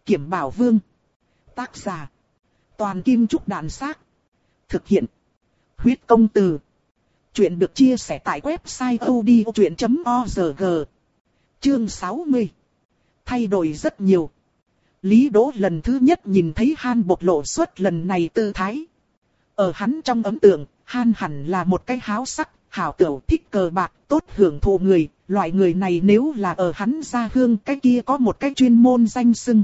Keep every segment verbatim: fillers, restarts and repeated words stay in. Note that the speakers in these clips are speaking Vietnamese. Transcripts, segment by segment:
Kiểm Bảo Vương. Tác giả. Toàn Kim Trúc Đàn Xác. Thực hiện. Huyết Công Từ. Chuyện được chia sẻ tại website odchuyện chấm org. Chương sáu mươi. Thay đổi rất nhiều. Lý Đỗ lần thứ nhất nhìn thấy Han bộc lộ xuất lần này tư thái. Ở hắn trong ấn tượng, Han hẳn là một cái háo sắc, hảo tửu, thích cờ bạc, tốt hưởng thụ người. Loại người này nếu là ở hắn gia hương, cái kia có một cái chuyên môn danh xưng.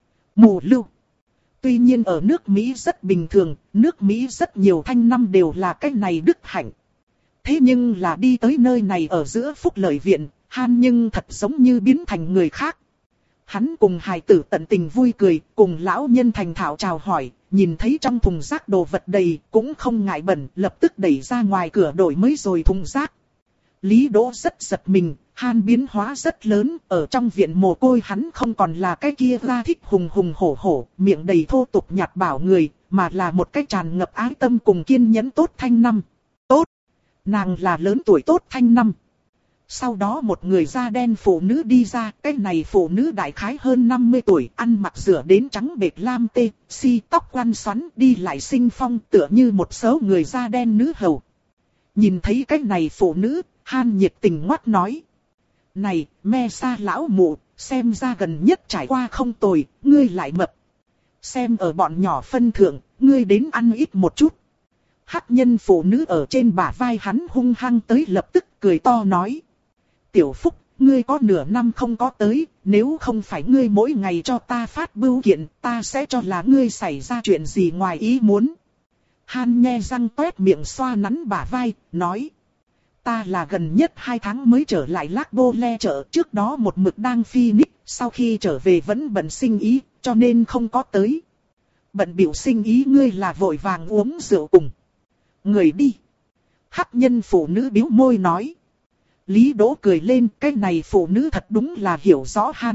Mù lưu. Tuy nhiên ở nước Mỹ rất bình thường, nước Mỹ rất nhiều thanh năm đều là cái này đức hạnh. Thế nhưng là đi tới nơi này ở giữa Phúc Lợi Viện, Han nhưng thật giống như biến thành người khác. Hắn cùng hài tử tận tình vui cười, cùng lão nhân thành thạo chào hỏi, nhìn thấy trong thùng rác đồ vật đầy, cũng không ngại bẩn, lập tức đẩy ra ngoài cửa đổi mới rồi thùng rác. Lý Đỗ rất giật mình, Han biến hóa rất lớn, ở trong viện mồ côi hắn không còn là cái kia ra thích hùng hùng hổ hổ, miệng đầy thô tục nhạt bảo người, mà là một cái tràn ngập ái tâm cùng kiên nhẫn tốt thanh năm. Tốt! Nàng là lớn tuổi tốt thanh năm. Sau đó một người da đen phụ nữ đi ra, cái này phụ nữ đại khái hơn năm mươi tuổi, ăn mặc rửa đến trắng bệt lam tê, si tóc quăn xoắn, đi lại xinh phong tựa như một số người da đen nữ hầu. Nhìn thấy cái này phụ nữ, Han nhiệt tình ngoắt nói. Này, me sa lão mụ, xem ra gần nhất trải qua không tồi, ngươi lại mập. Xem ở bọn nhỏ phân thượng, ngươi đến ăn ít một chút. Hắc nhân phụ nữ ở trên bả vai hắn hung hăng tới lập tức cười to nói. Tiểu Phúc, ngươi có nửa năm không có tới, nếu không phải ngươi mỗi ngày cho ta phát bưu kiện, ta sẽ cho là ngươi xảy ra chuyện gì ngoài ý muốn. Han nhe răng toét miệng xoa nắn bả vai, nói. Ta là gần nhất hai tháng mới trở lại Lác Bô Le chợ, trước đó một mực đang Phoenix, sau khi trở về vẫn bận sinh ý, cho nên không có tới. Bận biểu sinh ý ngươi là vội vàng uống rượu cùng. Người đi. Hắc nhân phụ nữ bĩu môi nói. Lý Đỗ cười lên, cái này phụ nữ thật đúng là hiểu rõ Han.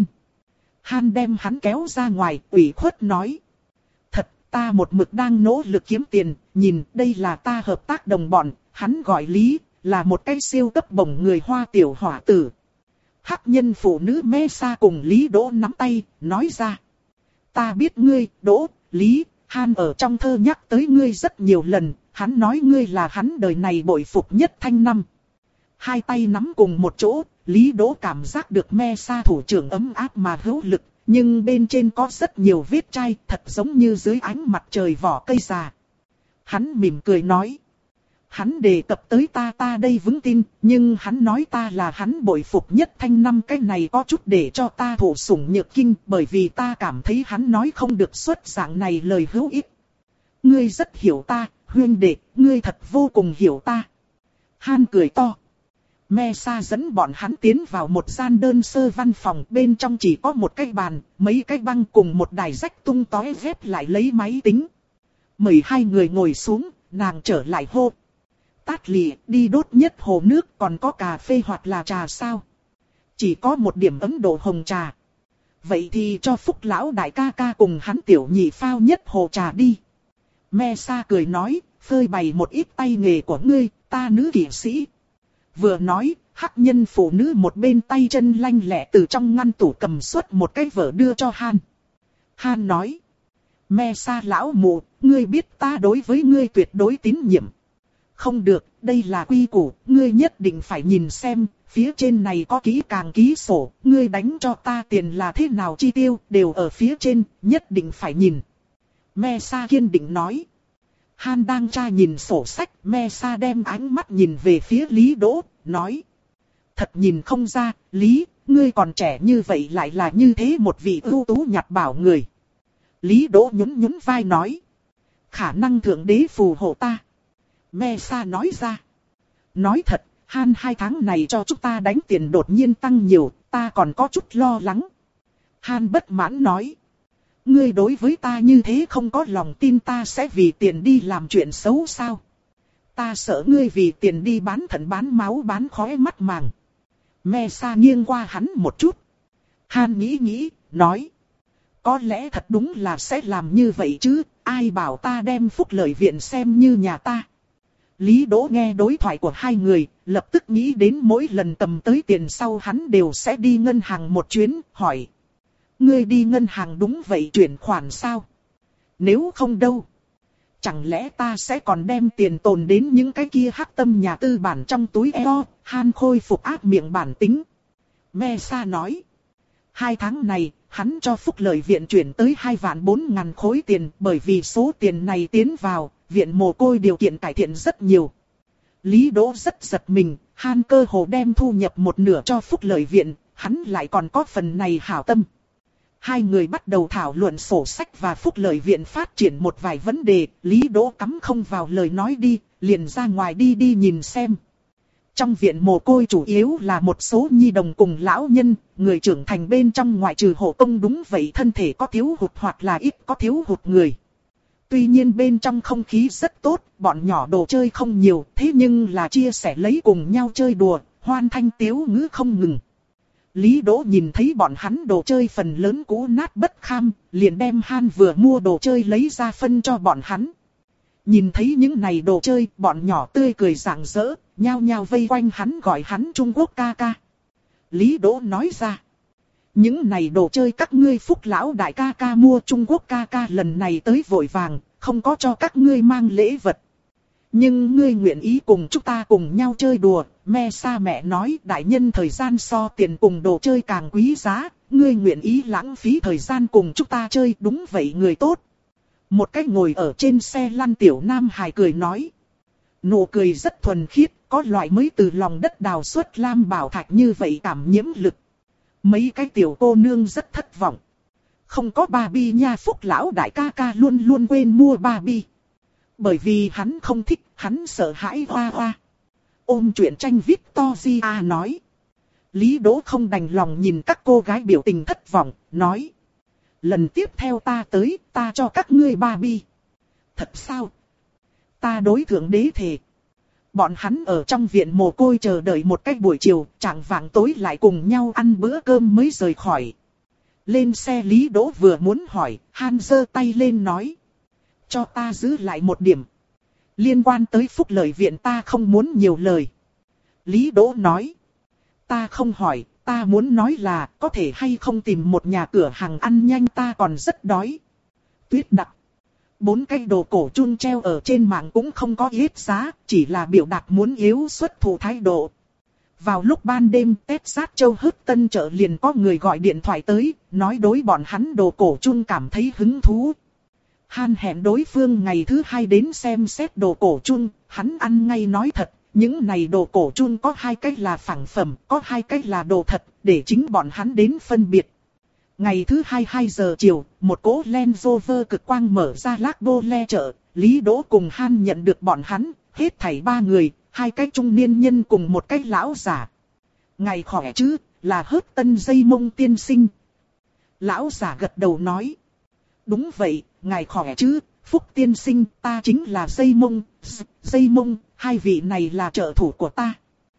Han đem hắn kéo ra ngoài, ủy khuất nói. Thật, ta một mực đang nỗ lực kiếm tiền, nhìn đây là ta hợp tác đồng bọn, hắn gọi Lý, là một cái siêu cấp bổng người Hoa tiểu hỏa tử. Hắc nhân phụ nữ mê sa cùng Lý Đỗ nắm tay, nói ra. Ta biết ngươi, Đỗ, Lý, Han ở trong thơ nhắc tới ngươi rất nhiều lần, hắn nói ngươi là hắn đời này bội phục nhất thanh năm. Hai tay nắm cùng một chỗ, Lý Đỗ cảm giác được me sa thủ trưởng ấm áp mà hữu lực, nhưng bên trên có rất nhiều vết chai, thật giống như dưới ánh mặt trời vỏ cây già. Hắn mỉm cười nói. Hắn đề cập tới ta ta đây vững tin, nhưng hắn nói ta là hắn bội phục nhất thanh năm, cái này có chút để cho ta thụ sủng nhược kinh, bởi vì ta cảm thấy hắn nói không được xuất dạng này lời hữu ích. Ngươi rất hiểu ta, huynh đệ, ngươi thật vô cùng hiểu ta. Han cười to. Me sa dẫn bọn hắn tiến vào một gian đơn sơ văn phòng, bên trong chỉ có một cái bàn, mấy cái băng cùng một đài rách tung tóe ghép lại lấy máy tính. Mời hai người ngồi xuống, nàng trở lại hô. Tát lì, đi đốt nhất hồ nước, còn có cà phê hoặc là trà sao? Chỉ có một điểm Ấn Độ hồng trà. Vậy thì cho Phúc lão đại ca ca cùng hắn tiểu nhị phao nhất hồ trà đi. Me sa cười nói, phơi bày một ít tay nghề của ngươi, ta nữ kỹ sĩ. Vừa nói, hắc nhân phụ nữ một bên tay chân lanh lẹ từ trong ngăn tủ cầm xuất một cái vở đưa cho Han. Han nói, me sa lão mụ, ngươi biết ta đối với ngươi tuyệt đối tín nhiệm. Không được, đây là quy củ, ngươi nhất định phải nhìn xem, phía trên này có kỹ càng ký sổ, ngươi đánh cho ta tiền là thế nào chi tiêu, đều ở phía trên, nhất định phải nhìn. Me sa kiên định nói. Han đang tra nhìn sổ sách, me sa đem ánh mắt nhìn về phía Lý Đỗ, nói. Thật nhìn không ra, Lý, ngươi còn trẻ như vậy lại là như thế một vị ưu tú nhặt bảo người. Lý Đỗ nhún nhún vai nói. Khả năng thượng đế phù hộ ta. Me sa nói ra. Nói thật, Han hai tháng này cho chúng ta đánh tiền đột nhiên tăng nhiều, ta còn có chút lo lắng. Han bất mãn nói. Ngươi đối với ta như thế không có lòng tin ta sẽ vì tiền đi làm chuyện xấu sao? Ta sợ ngươi vì tiền đi bán thận bán máu bán khói mắt màng. Me sa nghiêng qua hắn một chút. Han nghĩ nghĩ, nói. Có lẽ thật đúng là sẽ làm như vậy chứ, ai bảo ta đem Phúc Lợi Viện xem như nhà ta. Lý Đỗ nghe đối thoại của hai người, lập tức nghĩ đến mỗi lần cầm tới tiền sau hắn đều sẽ đi ngân hàng một chuyến, hỏi. Ngươi đi ngân hàng đúng vậy chuyển khoản sao? Nếu không đâu. Chẳng lẽ ta sẽ còn đem tiền tồn đến những cái kia hắc tâm nhà tư bản trong túi eo? Han khôi phục ác miệng bản tính. Mesa nói. Hai tháng này, hắn cho phúc lợi viện chuyển tới hai vạn bốn ngàn khối tiền, bởi vì số tiền này tiến vào, viện mồ côi điều kiện cải thiện rất nhiều. Lý Đỗ rất giật mình, Han cơ hồ đem thu nhập một nửa cho phúc lợi viện, hắn lại còn có phần này hảo tâm. Hai người bắt đầu thảo luận sổ sách và phúc lợi viện phát triển một vài vấn đề, Lý Đỗ cắm không vào lời nói đi, liền ra ngoài đi đi nhìn xem. Trong viện mồ côi chủ yếu là một số nhi đồng cùng lão nhân, người trưởng thành bên trong ngoại trừ hộ công đúng vậy thân thể có thiếu hụt hoặc là ít có thiếu hụt người. Tuy nhiên bên trong không khí rất tốt, bọn nhỏ đồ chơi không nhiều, thế nhưng là chia sẻ lấy cùng nhau chơi đùa, hoan thanh tiếu ngữ không ngừng. Lý Đỗ nhìn thấy bọn hắn đồ chơi phần lớn cũ nát bất kham, liền đem Han vừa mua đồ chơi lấy ra phân cho bọn hắn. Nhìn thấy những này đồ chơi, bọn nhỏ tươi cười rạng rỡ, nhao nhao vây quanh hắn gọi hắn Trung Quốc ca ca. Lý Đỗ nói ra. Những này đồ chơi các ngươi phúc lão đại ca ca mua, Trung Quốc ca ca lần này tới vội vàng, không có cho các ngươi mang lễ vật. Nhưng ngươi nguyện ý cùng chúng ta cùng nhau chơi đùa, Mesa mẹ nói đại nhân thời gian so tiền cùng đồ chơi càng quý giá, ngươi nguyện ý lãng phí thời gian cùng chúng ta chơi, đúng vậy người tốt. Một cái ngồi ở trên xe lăn tiểu nam hài cười nói. Nụ cười rất thuần khiết, có loại mới từ lòng đất đào xuất lam bảo thạch như vậy cảm nhiễm lực. Mấy cái tiểu cô nương rất thất vọng. Không có Barbie nha, phúc lão đại ca ca luôn luôn quên mua Barbie. Bởi vì hắn không thích, hắn sợ hãi hoa hoa. Ôm truyện tranh Victoria nói. Lý Đỗ không đành lòng nhìn các cô gái biểu tình thất vọng, nói. Lần tiếp theo ta tới, ta cho các ngươi Barbie. Thật sao? Ta đối thượng đế thề. Bọn hắn ở trong viện mồ côi chờ đợi một cách buổi chiều, chạng vạng tối lại cùng nhau ăn bữa cơm mới rời khỏi. Lên xe Lý Đỗ vừa muốn hỏi, Han giơ tay lên nói. Cho ta giữ lại một điểm. Liên quan tới phúc lợi viện ta không muốn nhiều lời. Lý Đỗ nói. Ta không hỏi, ta muốn nói là có thể hay không tìm một nhà cửa hàng ăn nhanh, ta còn rất đói. Tuyết đặc. Bốn cái đồ cổ chun treo ở trên mạng cũng không có ít giá, chỉ là biểu đạt muốn yếu xuất thủ thái độ. Vào lúc ban đêm, Texas châu Hớt Tân chợ liền có người gọi điện thoại tới, nói đối bọn hắn đồ cổ chun cảm thấy hứng thú. Han hẹn đối phương ngày thứ hai đến xem xét đồ cổ chun, hắn ăn ngay nói thật, những này đồ cổ chun có hai cách là phẳng phẩm, có hai cách là đồ thật, để chính bọn hắn đến phân biệt. Ngày thứ hai hai giờ chiều, một cỗ Land Rover cực quang mở ra Lac Bole chợ, Lý Đỗ cùng Han nhận được bọn hắn, hết thảy ba người, hai cái trung niên nhân cùng một cái lão giả. Ngày khỏe chứ, là Hớt Tân dây mông tiên sinh. Lão giả gật đầu nói. Đúng vậy, ngài khỏe chứ, Phúc tiên sinh, ta chính là dây mông, dây mông, hai vị này là trợ thủ của ta.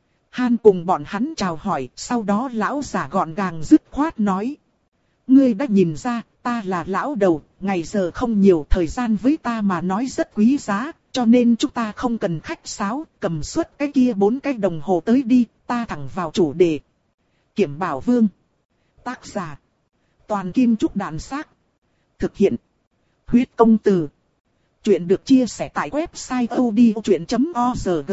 Han cùng bọn hắn chào hỏi, sau đó lão giả gọn gàng dứt khoát nói. Ngươi đã nhìn ra, ta là lão đầu, ngày giờ không nhiều, thời gian với ta mà nói rất quý giá, cho nên chúng ta không cần khách sáo, cầm suốt cái kia bốn cái đồng hồ tới đi, ta thẳng vào chủ đề. Kiểm Bảo Vương. Tác giả. Toàn Kim Trúc Đạn Xác. Thực hiện. Huyết Công Từ. Chuyện được chia sẻ tại website odchuyện chấm org.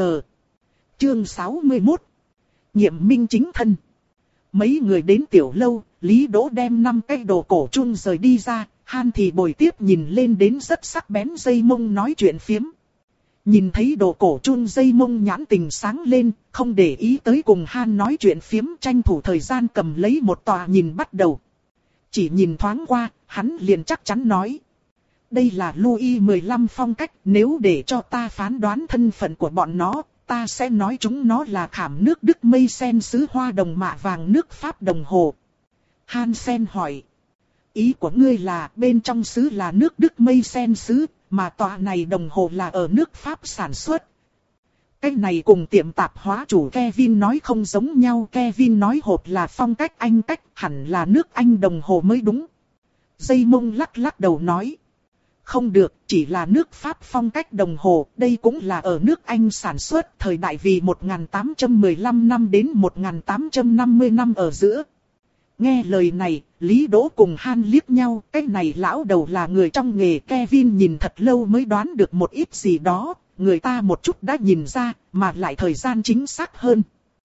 Chương sáu mươi mốt. Nghiệm minh chính thân. Mấy người đến tiểu lâu, Lý Đỗ đem năm cái đồ cổ chun rời đi ra, Han thì bồi tiếp nhìn lên đến rất sắc bén dây mông nói chuyện phiếm. Nhìn thấy đồ cổ chun dây mông nhãn tình sáng lên, không để ý tới cùng Han nói chuyện phiếm, tranh thủ thời gian cầm lấy một tòa nhìn bắt đầu. Chỉ nhìn thoáng qua, hắn liền chắc chắn nói. Đây là Louis mười lăm phong cách, nếu để cho ta phán đoán thân phận của bọn nó, ta sẽ nói chúng nó là khảm nước Đức mây sen sứ hoa đồng mạ vàng nước Pháp đồng hồ. Han Sen hỏi. Ý của ngươi là bên trong sứ là nước Đức mây sen sứ, mà tòa này đồng hồ là ở nước Pháp sản xuất. Cái này cùng tiệm tạp hóa chủ Kevin nói không giống nhau. Kevin nói hộp là phong cách Anh cách, hẳn là nước Anh đồng hồ mới đúng. Dây mông lắc lắc đầu nói. Không được, chỉ là nước Pháp phong cách đồng hồ, đây cũng là ở nước Anh sản xuất, thời đại vì một nghìn tám trăm mười lăm năm đến một nghìn tám trăm năm mươi năm ở giữa. Nghe lời này, Lý Đỗ cùng Han liếc nhau, cái này lão đầu là người trong nghề. Kevin nhìn thật lâu mới đoán được một ít gì đó, người ta một chút đã nhìn ra, mà lại thời gian chính xác hơn.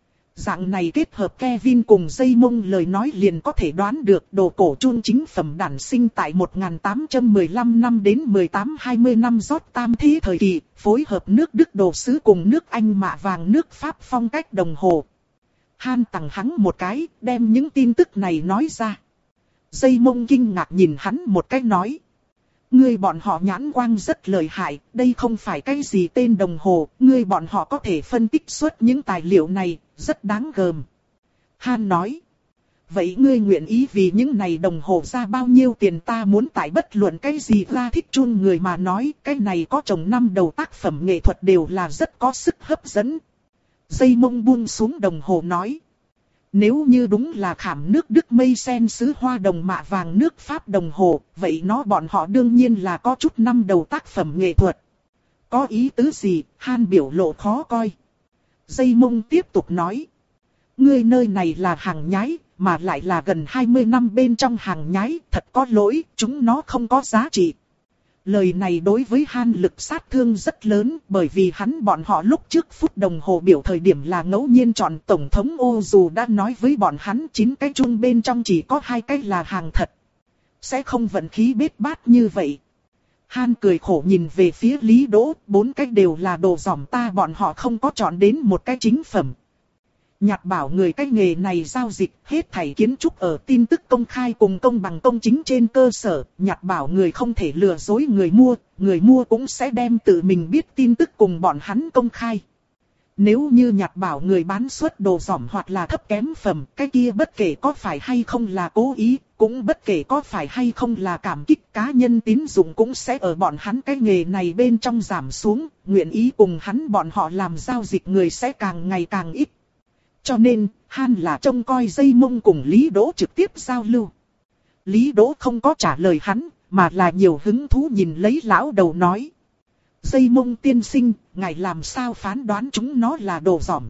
Dạng này kết hợp Kevin cùng dây mông lời nói liền có thể đoán được đồ cổ chun chính phẩm đản sinh tại một nghìn tám trăm mười lăm năm đến mười tám hai mươi năm Giót Tam Thế thời kỳ, phối hợp nước Đức đồ sứ cùng nước Anh mạ vàng nước Pháp phong cách đồng hồ. Han tặng hắn một cái, đem những tin tức này nói ra. Dây mông kinh ngạc nhìn hắn một cái nói. Ngươi bọn họ nhãn quang rất lợi hại, đây không phải cái gì tên đồng hồ, ngươi bọn họ có thể phân tích xuất những tài liệu này, rất đáng gờm. Han nói. Vậy ngươi nguyện ý vì những này đồng hồ ra bao nhiêu tiền? Ta muốn tại bất luận cái gì ra thích chun người mà nói, cái này có chồng năm đầu tác phẩm nghệ thuật đều là rất có sức hấp dẫn. Dây mông buông xuống đồng hồ nói. Nếu như đúng là khảm nước Đức mây sen sứ hoa đồng mạ vàng nước Pháp đồng hồ, vậy nó bọn họ đương nhiên là có chút năm đầu tác phẩm nghệ thuật. Có ý tứ gì? Han biểu lộ khó coi. Dây mông tiếp tục nói. Ngươi nơi này là hàng nhái, mà lại là gần hai mươi năm bên trong hàng nhái, thật có lỗi, chúng nó không có giá trị. Lời này đối với Han lực sát thương rất lớn, bởi vì hắn bọn họ lúc trước phút đồng hồ biểu thời điểm là ngẫu nhiên chọn. Tổng thống Ô dù đã nói với bọn hắn chín cái chun bên trong chỉ có hai cái là hàng thật. Sẽ không vận khí bết bát như vậy. Han cười khổ nhìn về phía Lý Đỗ, bốn cái đều là đồ giỏm, ta bọn họ không có chọn đến một cái chính phẩm. Nhạt bảo người cái nghề này giao dịch hết thảy kiến trúc ở tin tức công khai cùng công bằng công chính trên cơ sở. Nhạt bảo người không thể lừa dối người mua, người mua cũng sẽ đem tự mình biết tin tức cùng bọn hắn công khai. Nếu như nhạt bảo người bán xuất đồ giỏm hoặc là thấp kém phẩm, cái kia bất kể có phải hay không là cố ý, cũng bất kể có phải hay không là cảm kích, cá nhân tín dụng cũng sẽ ở bọn hắn cái nghề này bên trong giảm xuống, nguyện ý cùng hắn bọn họ làm giao dịch người sẽ càng ngày càng ít. Cho nên, Han là trông coi dây mông cùng Lý Đỗ trực tiếp giao lưu. Lý Đỗ không có trả lời hắn, mà là nhiều hứng thú nhìn lấy lão đầu nói. Dây mông tiên sinh, ngài làm sao phán đoán chúng nó là đồ giỏm?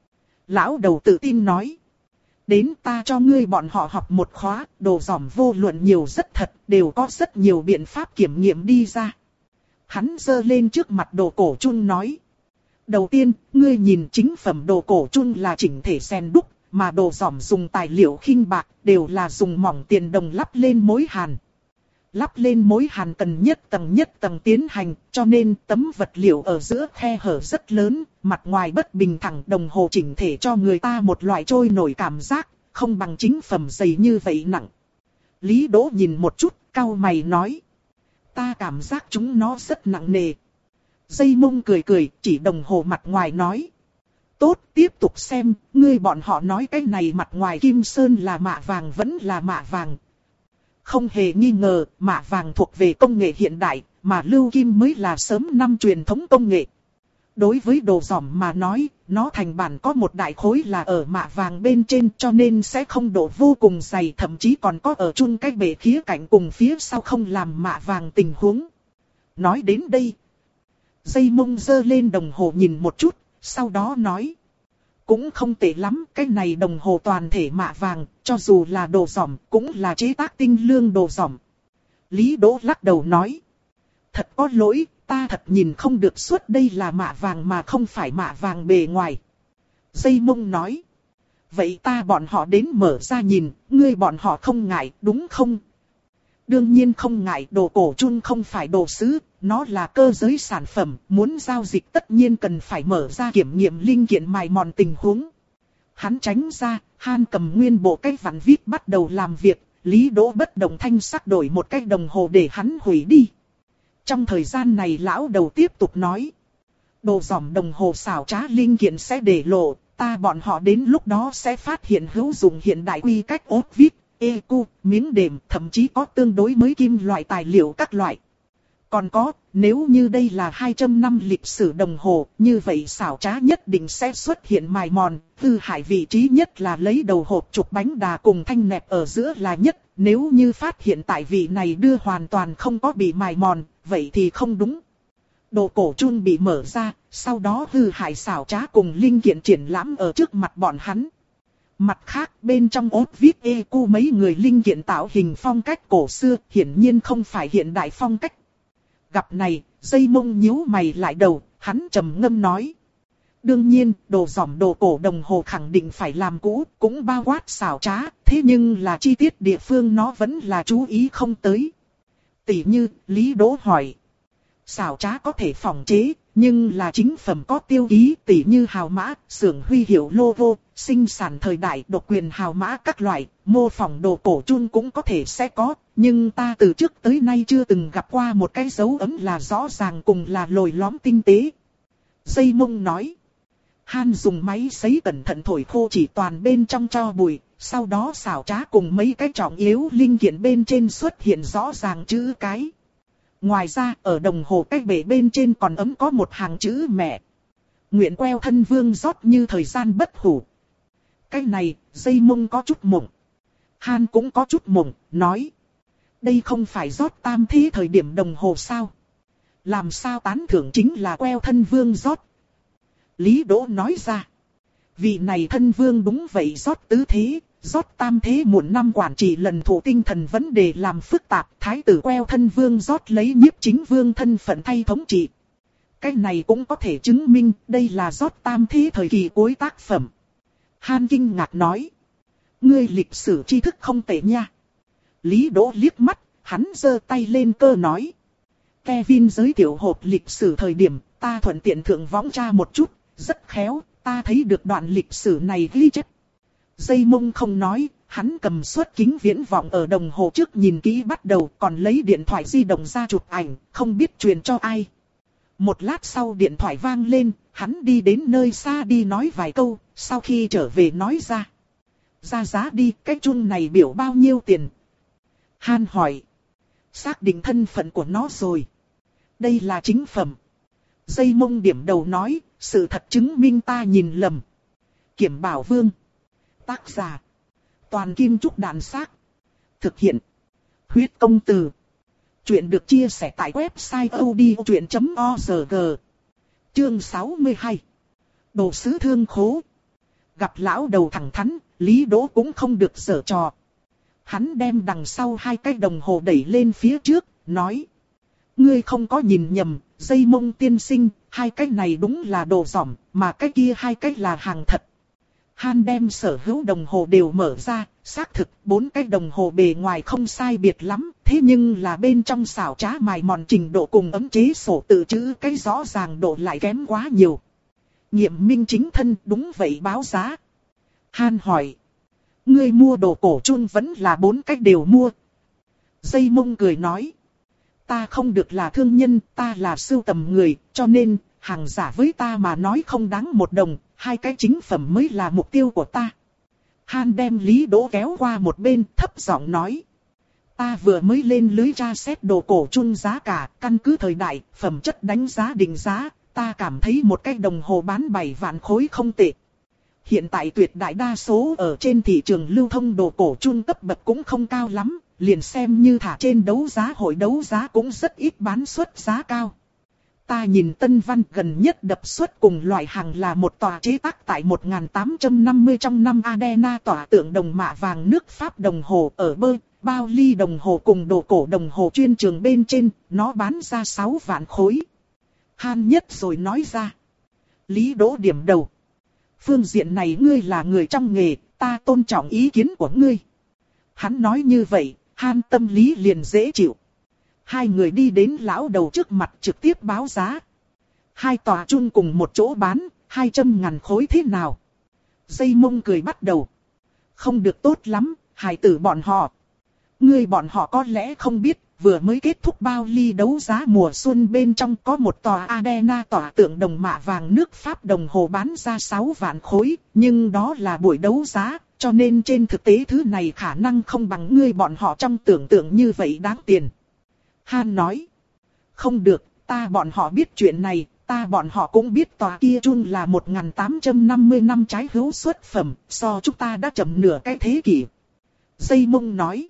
Lão đầu tự tin nói. Đến ta cho ngươi bọn họ học một khóa, đồ giỏm vô luận nhiều rất thật, đều có rất nhiều biện pháp kiểm nghiệm đi ra. Hắn giơ lên trước mặt đồ cổ chun nói. Đầu tiên, ngươi nhìn chính phẩm đồ cổ chun là chỉnh thể sen đúc, mà đồ giỏm dùng tài liệu khinh bạc, đều là dùng mỏng tiền đồng lắp lên mối hàn. Lắp lên mối hàn cần nhất tầng nhất tầng tiến hành, cho nên tấm vật liệu ở giữa khe hở rất lớn, mặt ngoài bất bình thẳng, đồng hồ chỉnh thể cho người ta một loại trôi nổi cảm giác, không bằng chính phẩm dày như vậy nặng. Lý Đỗ nhìn một chút, cau mày nói. Ta cảm giác chúng nó rất nặng nề. Dây mông cười cười, chỉ đồng hồ mặt ngoài nói. Tốt, tiếp tục xem, ngươi bọn họ nói cái này mặt ngoài kim sơn là mạ vàng vẫn là mạ vàng. Không hề nghi ngờ, mạ vàng thuộc về công nghệ hiện đại, mà lưu kim mới là sớm năm truyền thống công nghệ. Đối với đồ giỏm mà nói, nó thành bản có một đại khối là ở mạ vàng bên trên, cho nên sẽ không độ vô cùng dày, thậm chí còn có ở chung cái bề khía cạnh cùng phía sau không làm mạ vàng tình huống. Nói đến đây, dây mông giơ lên đồng hồ nhìn một chút, sau đó nói. Cũng không tệ lắm, cái này đồng hồ toàn thể mạ vàng, cho dù là đồ giỏm, cũng là chế tác tinh lương đồ giỏm. Lý Đỗ lắc đầu nói. Thật có lỗi, ta thật nhìn không được suốt đây là mạ vàng mà không phải mạ vàng bề ngoài. Dây mông nói. Vậy ta bọn họ đến mở ra nhìn, ngươi bọn họ không ngại, đúng không? Đương nhiên không ngại, đồ cổ chun không phải đồ sứ, nó là cơ giới sản phẩm, muốn giao dịch tất nhiên cần phải mở ra kiểm nghiệm linh kiện mài mòn tình huống. Hắn tránh ra, Han cầm nguyên bộ cái vặn vít bắt đầu làm việc, Lý Đỗ bất động thanh sắc đổi một cái đồng hồ để hắn hủy đi. Trong thời gian này lão đầu tiếp tục nói. Đồ giỏm đồng hồ xảo trá linh kiện sẽ để lộ, ta bọn họ đến lúc đó sẽ phát hiện hữu dụng hiện đại quy cách ốp vít, e cu, miếng đệm, thậm chí có tương đối mới kim loại tài liệu các loại. Còn có, nếu như đây là hai trăm năm lịch sử đồng hồ, như vậy xảo trá nhất định sẽ xuất hiện mài mòn, hư hại vị trí nhất là lấy đầu hộp trục bánh đà cùng thanh nẹp ở giữa là nhất, nếu như phát hiện tại vị này đưa hoàn toàn không có bị mài mòn, vậy thì không đúng. Đồ cổ chun bị mở ra, sau đó hư hại xảo trá cùng linh kiện triển lãm ở trước mặt bọn hắn. Mặt khác bên trong ốt viết e cu mấy người linh kiện tạo hình phong cách cổ xưa, hiển nhiên không phải hiện đại phong cách. Gặp này, Dây Mông nhíu mày lại đầu, hắn trầm ngâm nói. Đương nhiên, đồ giỏm đồ cổ đồng hồ khẳng định phải làm cũ, cũng bao quát xảo trá, thế nhưng là chi tiết địa phương nó vẫn là chú ý không tới. Tỷ như, Lý Đỗ hỏi. Xảo trá có thể phòng chế, nhưng là chính phẩm có tiêu ký, tỷ như hào mã, xưởng huy hiệu logo, sinh sản thời đại, độc quyền hào mã các loại, mô phỏng đồ cổ chun cũng có thể sẽ có, nhưng ta từ trước tới nay chưa từng gặp qua một cái dấu ấn là rõ ràng cùng là lồi lõm tinh tế. Dây Mông nói. Han dùng máy sấy cẩn thận thổi khô chỉ toàn bên trong tro bụi, sau đó xảo trá cùng mấy cái trọng yếu linh kiện bên trên xuất hiện rõ ràng chữ cái. Ngoài ra, ở đồng hồ cái bể bên trên còn ấm có một hàng chữ mẹ. Nguyện queo thân vương rót như thời gian bất hủ. Cái này, Dây Mông có chút mộng. Han cũng có chút mộng, nói. Đây không phải rót tam thế thời điểm đồng hồ sao? Làm sao tán thưởng chính là queo thân vương rót? Lý Đỗ nói ra. Vị này thân vương đúng vậy rót tứ thế, rót tam thế muộn năm quản trị lần thủ tinh thần vấn đề làm phức tạp. Thái tử queo thân vương rót lấy nhiếp chính vương thân phận thay thống trị. Cái này cũng có thể chứng minh đây là rót tam thế thời kỳ cuối tác phẩm. Han kinh ngạc nói. Ngươi lịch sử tri thức không tệ nha. Lý Đỗ liếc mắt, hắn giơ tay lên cơ nói. Kevin giới thiệu hộp lịch sử thời điểm, ta thuận tiện thượng võng tra một chút, rất khéo, ta thấy được đoạn lịch sử này ghi chép. Dây Mông không nói, hắn cầm suất kính viễn vọng ở đồng hồ trước nhìn kỹ bắt đầu, còn lấy điện thoại di động ra chụp ảnh, không biết truyền cho ai. Một lát sau điện thoại vang lên, hắn đi đến nơi xa đi nói vài câu, sau khi trở về nói ra. Ra giá đi, cái chun này biểu bao nhiêu tiền? Han hỏi. Xác định thân phận của nó rồi. Đây là chính phẩm. Dây Mông điểm đầu nói, sự thật chứng minh ta nhìn lầm. Kiểm Bảo Vương. Tác giả. Toàn Kim Trúc Đàn Xác. Thực hiện. Huyết Công Từ. Chuyện được chia sẻ tại website odchuyện chấm org. Chương sáu mươi hai. Đồ sứ thương khố. Gặp lão đầu thẳng thắn, Lý Đỗ cũng không được giở trò. Hắn đem đằng sau hai cái đồng hồ đẩy lên phía trước, nói. Ngươi không có nhìn nhầm, Dây Mông tiên sinh, hai cái này đúng là đồ giỏm, mà cái kia hai cái là hàng thật. Han đem sở hữu đồng hồ đều mở ra, xác thực bốn cái đồng hồ bề ngoài không sai biệt lắm, thế nhưng là bên trong xảo trá mài mòn trình độ cùng ấm chế sổ tự chữ cái rõ ràng độ lại kém quá nhiều. Nghiệm minh chính thân đúng vậy báo giá. Han hỏi. Ngươi mua đồ cổ chun vẫn là bốn cách đều mua. Dây Mông cười nói. Ta không được là thương nhân, ta là sưu tầm người, cho nên, hàng giả với ta mà nói không đáng một đồng, hai cái chính phẩm mới là mục tiêu của ta. Han đem Lý Đỗ kéo qua một bên, thấp giọng nói. Ta vừa mới lên lưới tra xét đồ cổ chun giá cả, căn cứ thời đại, phẩm chất đánh giá định giá, ta cảm thấy một cái đồng hồ bán bảy vạn khối không tệ. Hiện tại tuyệt đại đa số ở trên thị trường lưu thông đồ cổ chun cấp bậc cũng không cao lắm, liền xem như thả trên đấu giá hội đấu giá cũng rất ít bán suất giá cao. Ta nhìn Tân Văn gần nhất đập suất cùng loại hàng là một tòa chế tác tại một nghìn tám trăm năm mươi trong năm Adena tỏa tượng đồng mạ vàng nước Pháp đồng hồ ở bơ, bao ly đồng hồ cùng đồ cổ đồng hồ chuyên trường bên trên, nó bán ra sáu vạn khối. Han nhất rồi nói ra. Lý Đỗ điểm đầu. Phương diện này ngươi là người trong nghề, ta tôn trọng ý kiến của ngươi. Hắn nói như vậy, Han tâm lý liền dễ chịu. Hai người đi đến lão đầu trước mặt trực tiếp báo giá. Hai tòa chun cùng một chỗ bán, hai trăm ngàn khối thế nào? Dây Mông cười bắt đầu. Không được tốt lắm, hài tử bọn họ. Ngươi bọn họ có lẽ không biết, vừa mới kết thúc bao ly đấu giá mùa xuân bên trong có một tòa Adena tỏa tượng đồng mạ vàng nước Pháp đồng hồ bán ra sáu vạn khối, nhưng đó là buổi đấu giá, cho nên trên thực tế thứ này khả năng không bằng ngươi bọn họ trong tưởng tượng như vậy đáng tiền. Han nói, không được, ta bọn họ biết chuyện này, ta bọn họ cũng biết tòa kia chun là một nghìn tám trăm năm mươi năm trái hữu xuất phẩm, so chúng ta đã chậm nửa cái thế kỷ. Dây Mông nói,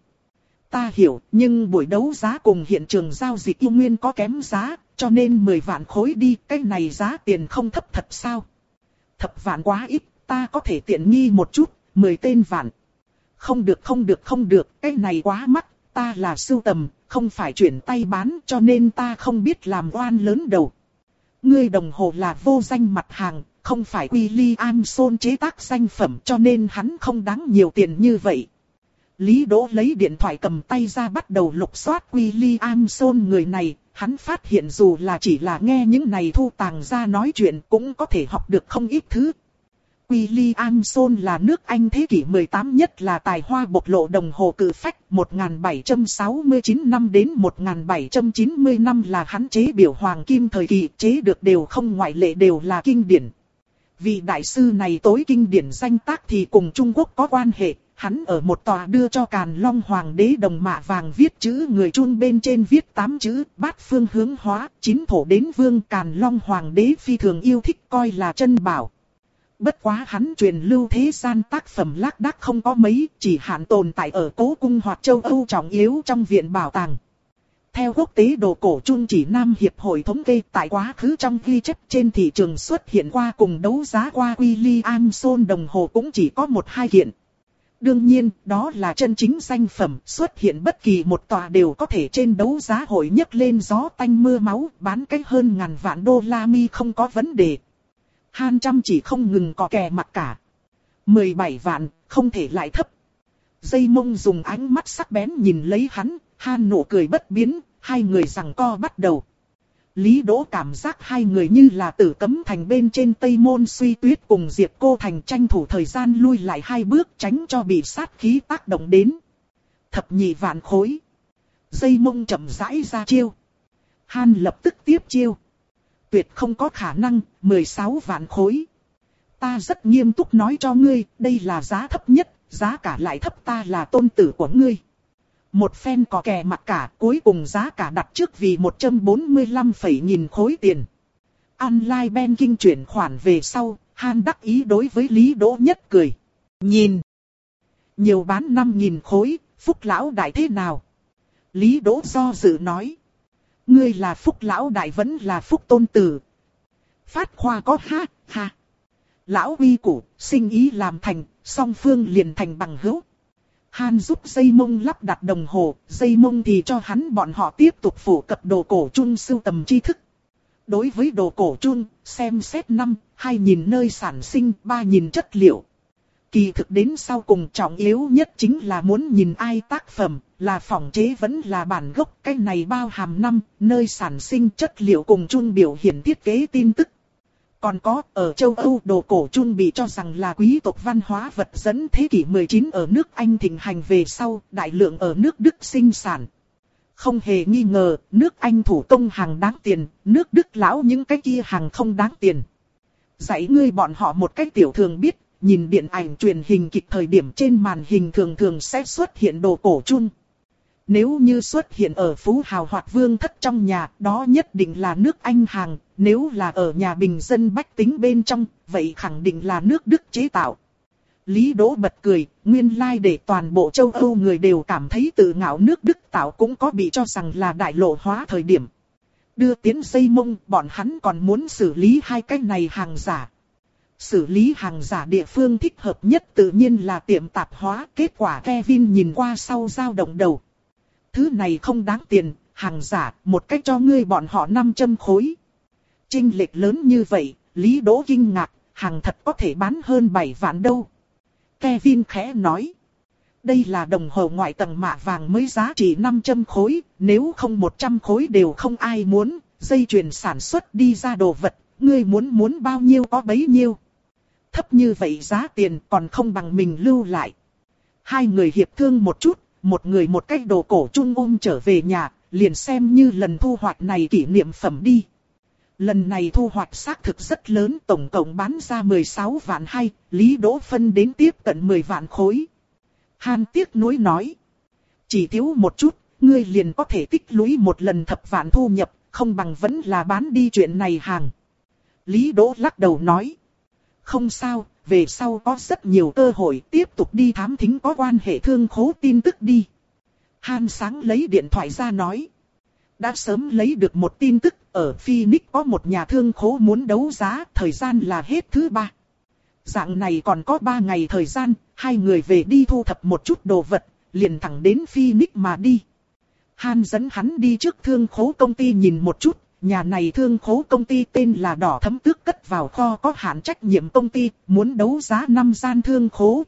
ta hiểu, nhưng buổi đấu giá cùng hiện trường giao dịch yêu nguyên có kém giá, cho nên mười vạn khối đi, cái này giá tiền không thấp thật sao? Thập vạn quá ít, ta có thể tiện nghi một chút, mười tên vạn. Không được không được không được, cái này quá mắc, ta là sưu tầm, không phải chuyển tay bán cho nên ta không biết làm oan lớn đầu. Ngươi đồng hồ là vô danh mặt hàng, không phải Williamson chế tác danh phẩm cho nên hắn không đáng nhiều tiền như vậy. Lý Đỗ lấy điện thoại cầm tay ra bắt đầu lục soát Williamson người này, hắn phát hiện dù là chỉ là nghe những này thu tàng ra nói chuyện cũng có thể học được không ít thứ. Williamson là nước Anh thế kỷ mười tám nhất là tài hoa bộc lộ đồng hồ cự phách, một nghìn bảy trăm sáu mươi chín năm đến một nghìn bảy trăm chín mươi năm là hắn chế biểu hoàng kim thời kỳ, chế được đều không ngoại lệ đều là kinh điển. Vị đại sư này tối kinh điển danh tác thì cùng Trung Quốc có quan hệ, hắn ở một tòa đưa cho Càn Long Hoàng đế đồng mạ vàng viết chữ người Trung bên trên viết tám chữ, bát phương hướng hóa, chín thổ đến vương. Càn Long Hoàng đế phi thường yêu thích coi là chân bảo. Bất quá hắn truyền lưu thế gian tác phẩm lác đác không có mấy, chỉ hạn tồn tại ở cố cung hoặc châu Âu trọng yếu trong viện bảo tàng. Theo quốc tế đồ cổ Trung Chỉ Nam Hiệp hội thống kê, tại quá khứ trong ghi chép trên thị trường xuất hiện qua cùng đấu giá qua Williamson đồng hồ cũng chỉ có một hai kiện. Đương nhiên, đó là chân chính danh phẩm, xuất hiện bất kỳ một tòa đều có thể trên đấu giá hội nhấc lên gió tanh mưa máu, bán cách hơn ngàn vạn đô la mi không có vấn đề. Han chăm chỉ không ngừng cò kè mặc cả. mười bảy vạn, không thể lại thấp. Dây Mông dùng ánh mắt sắc bén nhìn lấy hắn, Han nụ cười bất biến, hai người giằng co bắt đầu. Lý Đỗ cảm giác hai người như là Tử Cấm Thành bên trên Tây Môn Suy Tuyết cùng Diệp Cô Thành tranh thủ thời gian lui lại hai bước tránh cho bị sát khí tác động đến. Thập nhị vạn khối. Dây Mông chậm rãi ra chiêu. Han lập tức tiếp chiêu. Tuyệt không có khả năng, mười sáu vạn khối. Ta rất nghiêm túc nói cho ngươi, đây là giá thấp nhất, giá cả lại thấp, ta là tôn tử của ngươi. Một phen có kè mặt cả, cuối cùng giá cả đặt trước vì một trăm bốn mươi lăm phẩy nghìn khối tiền. Online banking chuyển khoản về sau, Han đắc ý đối với Lý Đỗ nhất cười. Nhìn, nhiều bán năm nghìn khối, Phúc lão đại thế nào? Lý Đỗ do dự nói. Ngươi là Phúc lão đại vẫn là Phúc tôn tử? Phát khoa có ha, ha. Lão uy củ, sinh ý làm thành, song phương liền thành bằng hữu. Han giúp Dây Mông lắp đặt đồng hồ, Dây Mông thì cho hắn bọn họ tiếp tục phổ cập đồ cổ Trung sưu tầm tri thức. Đối với đồ cổ Trung, xem xét năm, hai nhìn nơi sản sinh, ba nhìn chất liệu. Kỳ thực đến sau cùng trọng yếu nhất chính là muốn nhìn ai tác phẩm, là phỏng chế vẫn là bản gốc. Cái này bao hàm năm, nơi sản sinh, chất liệu cùng Trung biểu hiện thiết kế tin tức. Còn có, ở châu Âu đồ cổ Trung bị cho rằng là quý tộc văn hóa vật dẫn thế kỷ mười chín ở nước Anh thịnh hành về sau, đại lượng ở nước Đức sinh sản. Không hề nghi ngờ, nước Anh thủ công hàng đáng tiền, nước Đức lão những cái kia hàng không đáng tiền. Dạy ngươi bọn họ một cách tiểu thường biết, nhìn điện ảnh truyền hình kịch thời điểm trên màn hình thường thường sẽ xuất hiện đồ cổ Trung. Nếu như xuất hiện ở phú hào hoặc vương thất trong nhà, đó nhất định là nước Anh hàng. Nếu là ở nhà bình dân bách tính bên trong, vậy khẳng định là nước Đức chế tạo. Lý Đỗ bật cười, nguyên lai like để toàn bộ châu Âu người đều cảm thấy tự ngạo nước Đức tạo cũng có bị cho rằng là đại lộ hóa thời điểm. Đưa tiến Dây Mông, bọn hắn còn muốn xử lý hai cái này hàng giả. Xử lý hàng giả địa phương thích hợp nhất tự nhiên là tiệm tạp hóa. Kết quả Kevin nhìn qua sau dao động đầu. Thứ này không đáng tiền, hàng giả, một cách cho ngươi bọn họ năm trăm khối. Chênh lệch lớn như vậy, Lý Đỗ kinh ngạc, hàng thật có thể bán hơn bảy vạn đâu. Kevin khẽ nói. Đây là đồng hồ ngoại tầng mạ vàng mới giá trị năm trăm khối, nếu không một trăm khối đều không ai muốn, dây chuyền sản xuất đi ra đồ vật, ngươi muốn muốn bao nhiêu có bấy nhiêu. Thấp như vậy giá tiền còn không bằng mình lưu lại. Hai người hiệp thương một chút, một người một cái đồ cổ Trung ôm trở về nhà, liền xem như lần thu hoạch này kỷ niệm phẩm đi. Lần này thu hoạch xác thực rất lớn, tổng cộng bán ra mười sáu vạn hai, Lý Đỗ phân đến tiếp cận mười vạn khối. Han tiếc nuối nói. Chỉ thiếu một chút, ngươi liền có thể tích lũy một lần thập vạn thu nhập, không bằng vẫn là bán đi chuyện này hàng. Lý Đỗ lắc đầu nói. Không sao, về sau có rất nhiều cơ hội tiếp tục đi thám thính có quan hệ thương khố tin tức đi. Han sáng lấy điện thoại ra nói. Đã sớm lấy được một tin tức, ở Phoenix có một nhà thương khố muốn đấu giá, thời gian là hết thứ ba. Dạng này còn có ba ngày thời gian, hai người về đi thu thập một chút đồ vật, liền thẳng đến Phoenix mà đi. Han dẫn hắn đi trước thương khố công ty nhìn một chút, nhà này thương khố công ty tên là Đỏ Thấm Tước cất vào kho có hạn trách nhiệm công ty, muốn đấu giá năm gian thương khố.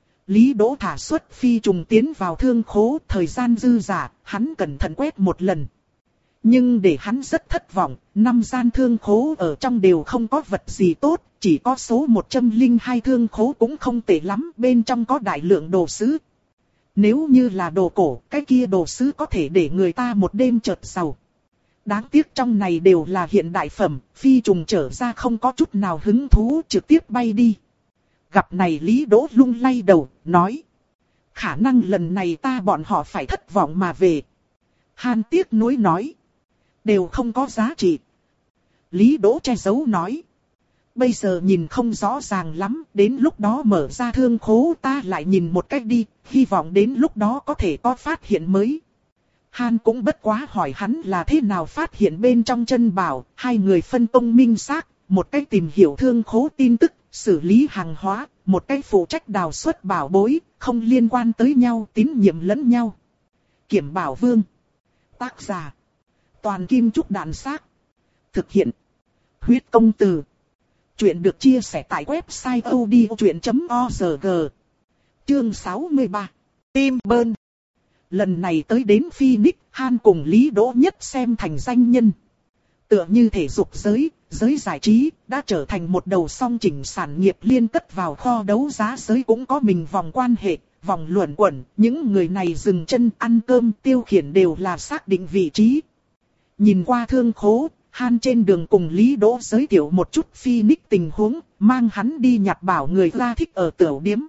Lý Đỗ thả xuất phi trùng tiến vào thương khố, thời gian dư dả, hắn cẩn thận quét một lần. Nhưng để hắn rất thất vọng, năm gian thương khố ở trong đều không có vật gì tốt, chỉ có số một trăm lẻ hai thương khố cũng không tệ lắm, bên trong có đại lượng đồ sứ. Nếu như là đồ cổ, cái kia đồ sứ có thể để người ta một đêm chợt giàu. Đáng tiếc trong này đều là hiện đại phẩm, phi trùng trở ra không có chút nào hứng thú, trực tiếp bay đi. Gặp này Lý Đỗ lung lay đầu, nói. Khả năng lần này ta bọn họ phải thất vọng mà về. Han tiếc nuối nói. Đều không có giá trị. Lý Đỗ che giấu nói. Bây giờ nhìn không rõ ràng lắm, đến lúc đó mở ra thương khố ta lại nhìn một cách đi, hy vọng đến lúc đó có thể có phát hiện mới. Han cũng bất quá hỏi hắn là thế nào phát hiện bên trong chân bảo, hai người phân công minh xác, một cách tìm hiểu thương khố tin tức, xử lý hàng hóa, một cách phụ trách đào xuất bảo bối, không liên quan tới nhau, tín nhiệm lẫn nhau. Kiểm Bảo Vương. Tác giả. Toàn Kim Trúc Đàn Xác. Thực hiện. Huyết Công Từ. Chuyện được chia sẻ tại website odchuyện chấm org. Chương sáu mươi ba. Tim Bơn. Lần này tới đến Phoenix, Han cùng Lý Đỗ nhất xem thành danh nhân. Tựa như thể dục giới, giới giải trí, đã trở thành một đầu song chỉnh sản nghiệp liên cất vào kho đấu giá giới cũng có mình vòng quan hệ, vòng luẩn quẩn, những người này dừng chân ăn cơm tiêu khiển đều là xác định vị trí. Nhìn qua thương khố, Han trên đường cùng Lý Đỗ giới thiệu một chút Phoenix tình huống, mang hắn đi nhặt bảo người ra thích ở tiểu điếm.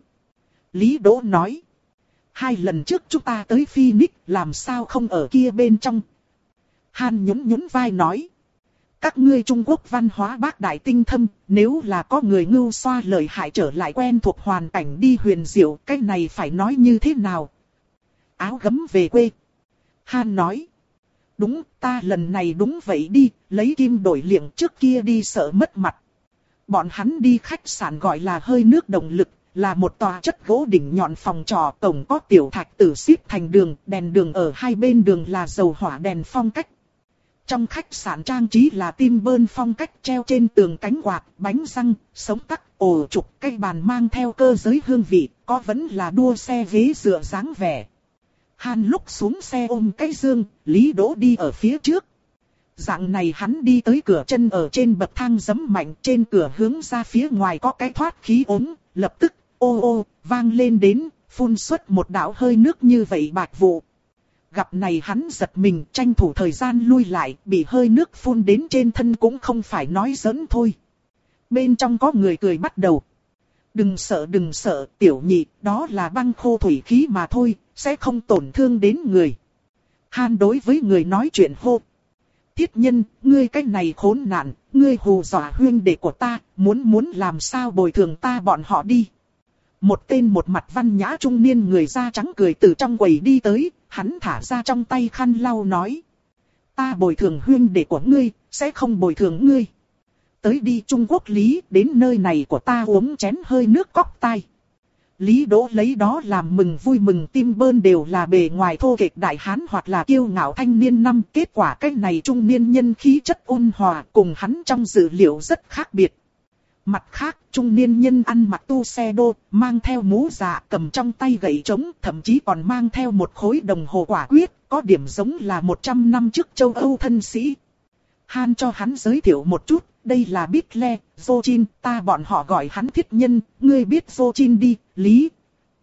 Lý Đỗ nói. Hai lần trước chúng ta tới Phoenix, làm sao không ở kia bên trong? Han nhún nhún vai nói. Các ngươi Trung Quốc văn hóa bác đại tinh thâm, nếu là có người ngưu xoa lợi hại trở lại quen thuộc hoàn cảnh đi huyền diệu, cái này phải nói như thế nào? Áo gấm về quê. Han nói. Đúng, ta lần này đúng vậy đi, lấy kim đổi liệng, trước kia đi sợ mất mặt. Bọn hắn đi khách sạn gọi là hơi nước động lực, là một tòa chất gỗ đỉnh nhọn phòng trọ, tổng có tiểu thạch tử xếp thành đường, đèn đường ở hai bên đường là dầu hỏa đèn phong cách. Trong khách sạn trang trí là tim bơn phong cách, treo trên tường cánh quạt, bánh răng, sống tắc, ổ trục, cây bàn mang theo cơ giới hương vị, có vẫn là đua xe ghế dựa dáng vẻ. Han lúc xuống xe ôm cái dương, Lý Đỗ đi ở phía trước. Dạng này hắn đi tới cửa, chân ở trên bậc thang giẫm mạnh, trên cửa hướng ra phía ngoài có cái thoát khí ống, lập tức, ô ô, vang lên đến, phun xuất một đạo hơi nước như vậy bạch vụ. Gặp này hắn giật mình, tranh thủ thời gian lui lại, bị hơi nước phun đến trên thân cũng không phải nói giỡn thôi. Bên trong có người cười bắt đầu. Đừng sợ đừng sợ, tiểu nhị, đó là băng khô thủy khí mà thôi, sẽ không tổn thương đến người. Han đối với người nói chuyện hô. Thiết nhân, ngươi cái này khốn nạn, ngươi hù dọa huynh đệ của ta, muốn muốn làm sao bồi thường ta bọn họ đi. Một tên một mặt văn nhã trung niên người da trắng cười từ trong quầy đi tới, hắn thả ra trong tay khăn lau nói. Ta bồi thường huynh đệ của ngươi, sẽ không bồi thường ngươi. Tới đi Trung Quốc Lý, đến nơi này của ta uống chén hơi nước cóc tai. Lý Đỗ lấy đó làm mừng vui mừng, tim bơn đều là bề ngoài thô kệch đại hán hoặc là kiêu ngạo thanh niên năm. Kết quả cái này trung niên nhân khí chất ôn hòa cùng hắn trong dự liệu rất khác biệt. Mặt khác, trung niên nhân ăn mặc tu xe đô, mang theo mũ dạ, cầm trong tay gậy trống, thậm chí còn mang theo một khối đồng hồ quả quyết, có điểm giống là một trăm năm trước châu Âu thân sĩ. Han cho hắn giới thiệu một chút, đây là Bitle, Jochin, ta bọn họ gọi hắn thiết nhân, ngươi biết Jochin đi, Lý.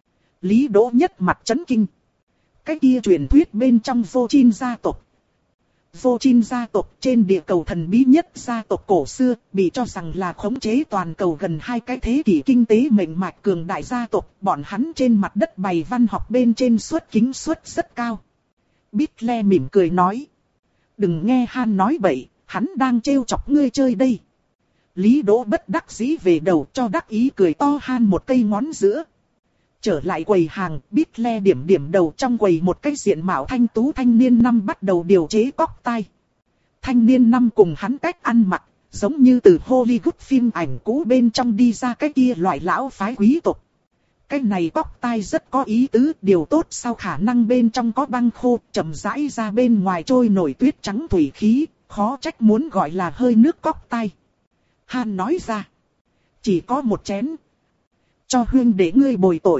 Lý Đỗ nhất mặt chấn kinh. Cái kia truyền thuyết bên trong Jochin gia tộc. Jochin gia tộc trên địa cầu thần bí nhất gia tộc cổ xưa, bị cho rằng là khống chế toàn cầu gần hai cái thế kỷ kinh tế mệnh mạch cường đại gia tộc, bọn hắn trên mặt đất bày văn học bên trên suất kính suất rất cao. Bitle mỉm cười nói. Đừng nghe Han nói bậy, hắn đang trêu chọc ngươi chơi đây. Lý Đỗ bất đắc dĩ về đầu, cho đắc ý cười to Han một cây ngón giữa. Trở lại quầy hàng, Bitle điểm điểm đầu, trong quầy một cái diện mạo thanh tú thanh niên năm bắt đầu điều chế cóc tai. Thanh niên năm cùng hắn cách ăn mặc, giống như từ Hollywood phim ảnh cũ bên trong đi ra cái kia loại lão phái quý tộc. cái này tóc tai rất có ý tứ, điều tốt sau khả năng bên trong có băng khô, chậm rãi ra bên ngoài trôi nổi tuyết trắng thủy khí, khó trách muốn gọi là hơi nước tóc tai. Han nói ra, chỉ có một chén, cho huynh để ngươi bồi tội.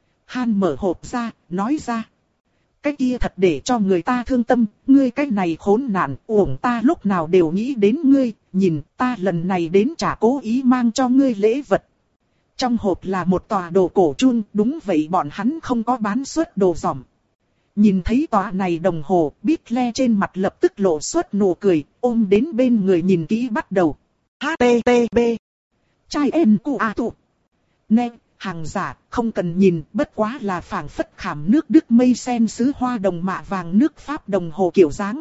Han mở hộp ra, nói ra, cái kia thật để cho người ta thương tâm, ngươi cái này khốn nạn, uổng ta lúc nào đều nghĩ đến ngươi, nhìn ta lần này đến chả cố ý mang cho ngươi lễ vật. Trong hộp là một tòa đồ cổ chun, đúng vậy bọn hắn không có bán suất đồ giỏm. Nhìn thấy tòa này đồng hồ, Beatle trên mặt lập tức lộ suất nụ cười, ôm đến bên người nhìn kỹ bắt đầu. hát tê tê pê Chai en cu a tụ. Nè, hàng giả, không cần nhìn, bất quá là phảng phất khảm nước Đức mây sen sứ hoa đồng mạ vàng nước Pháp đồng hồ kiểu dáng.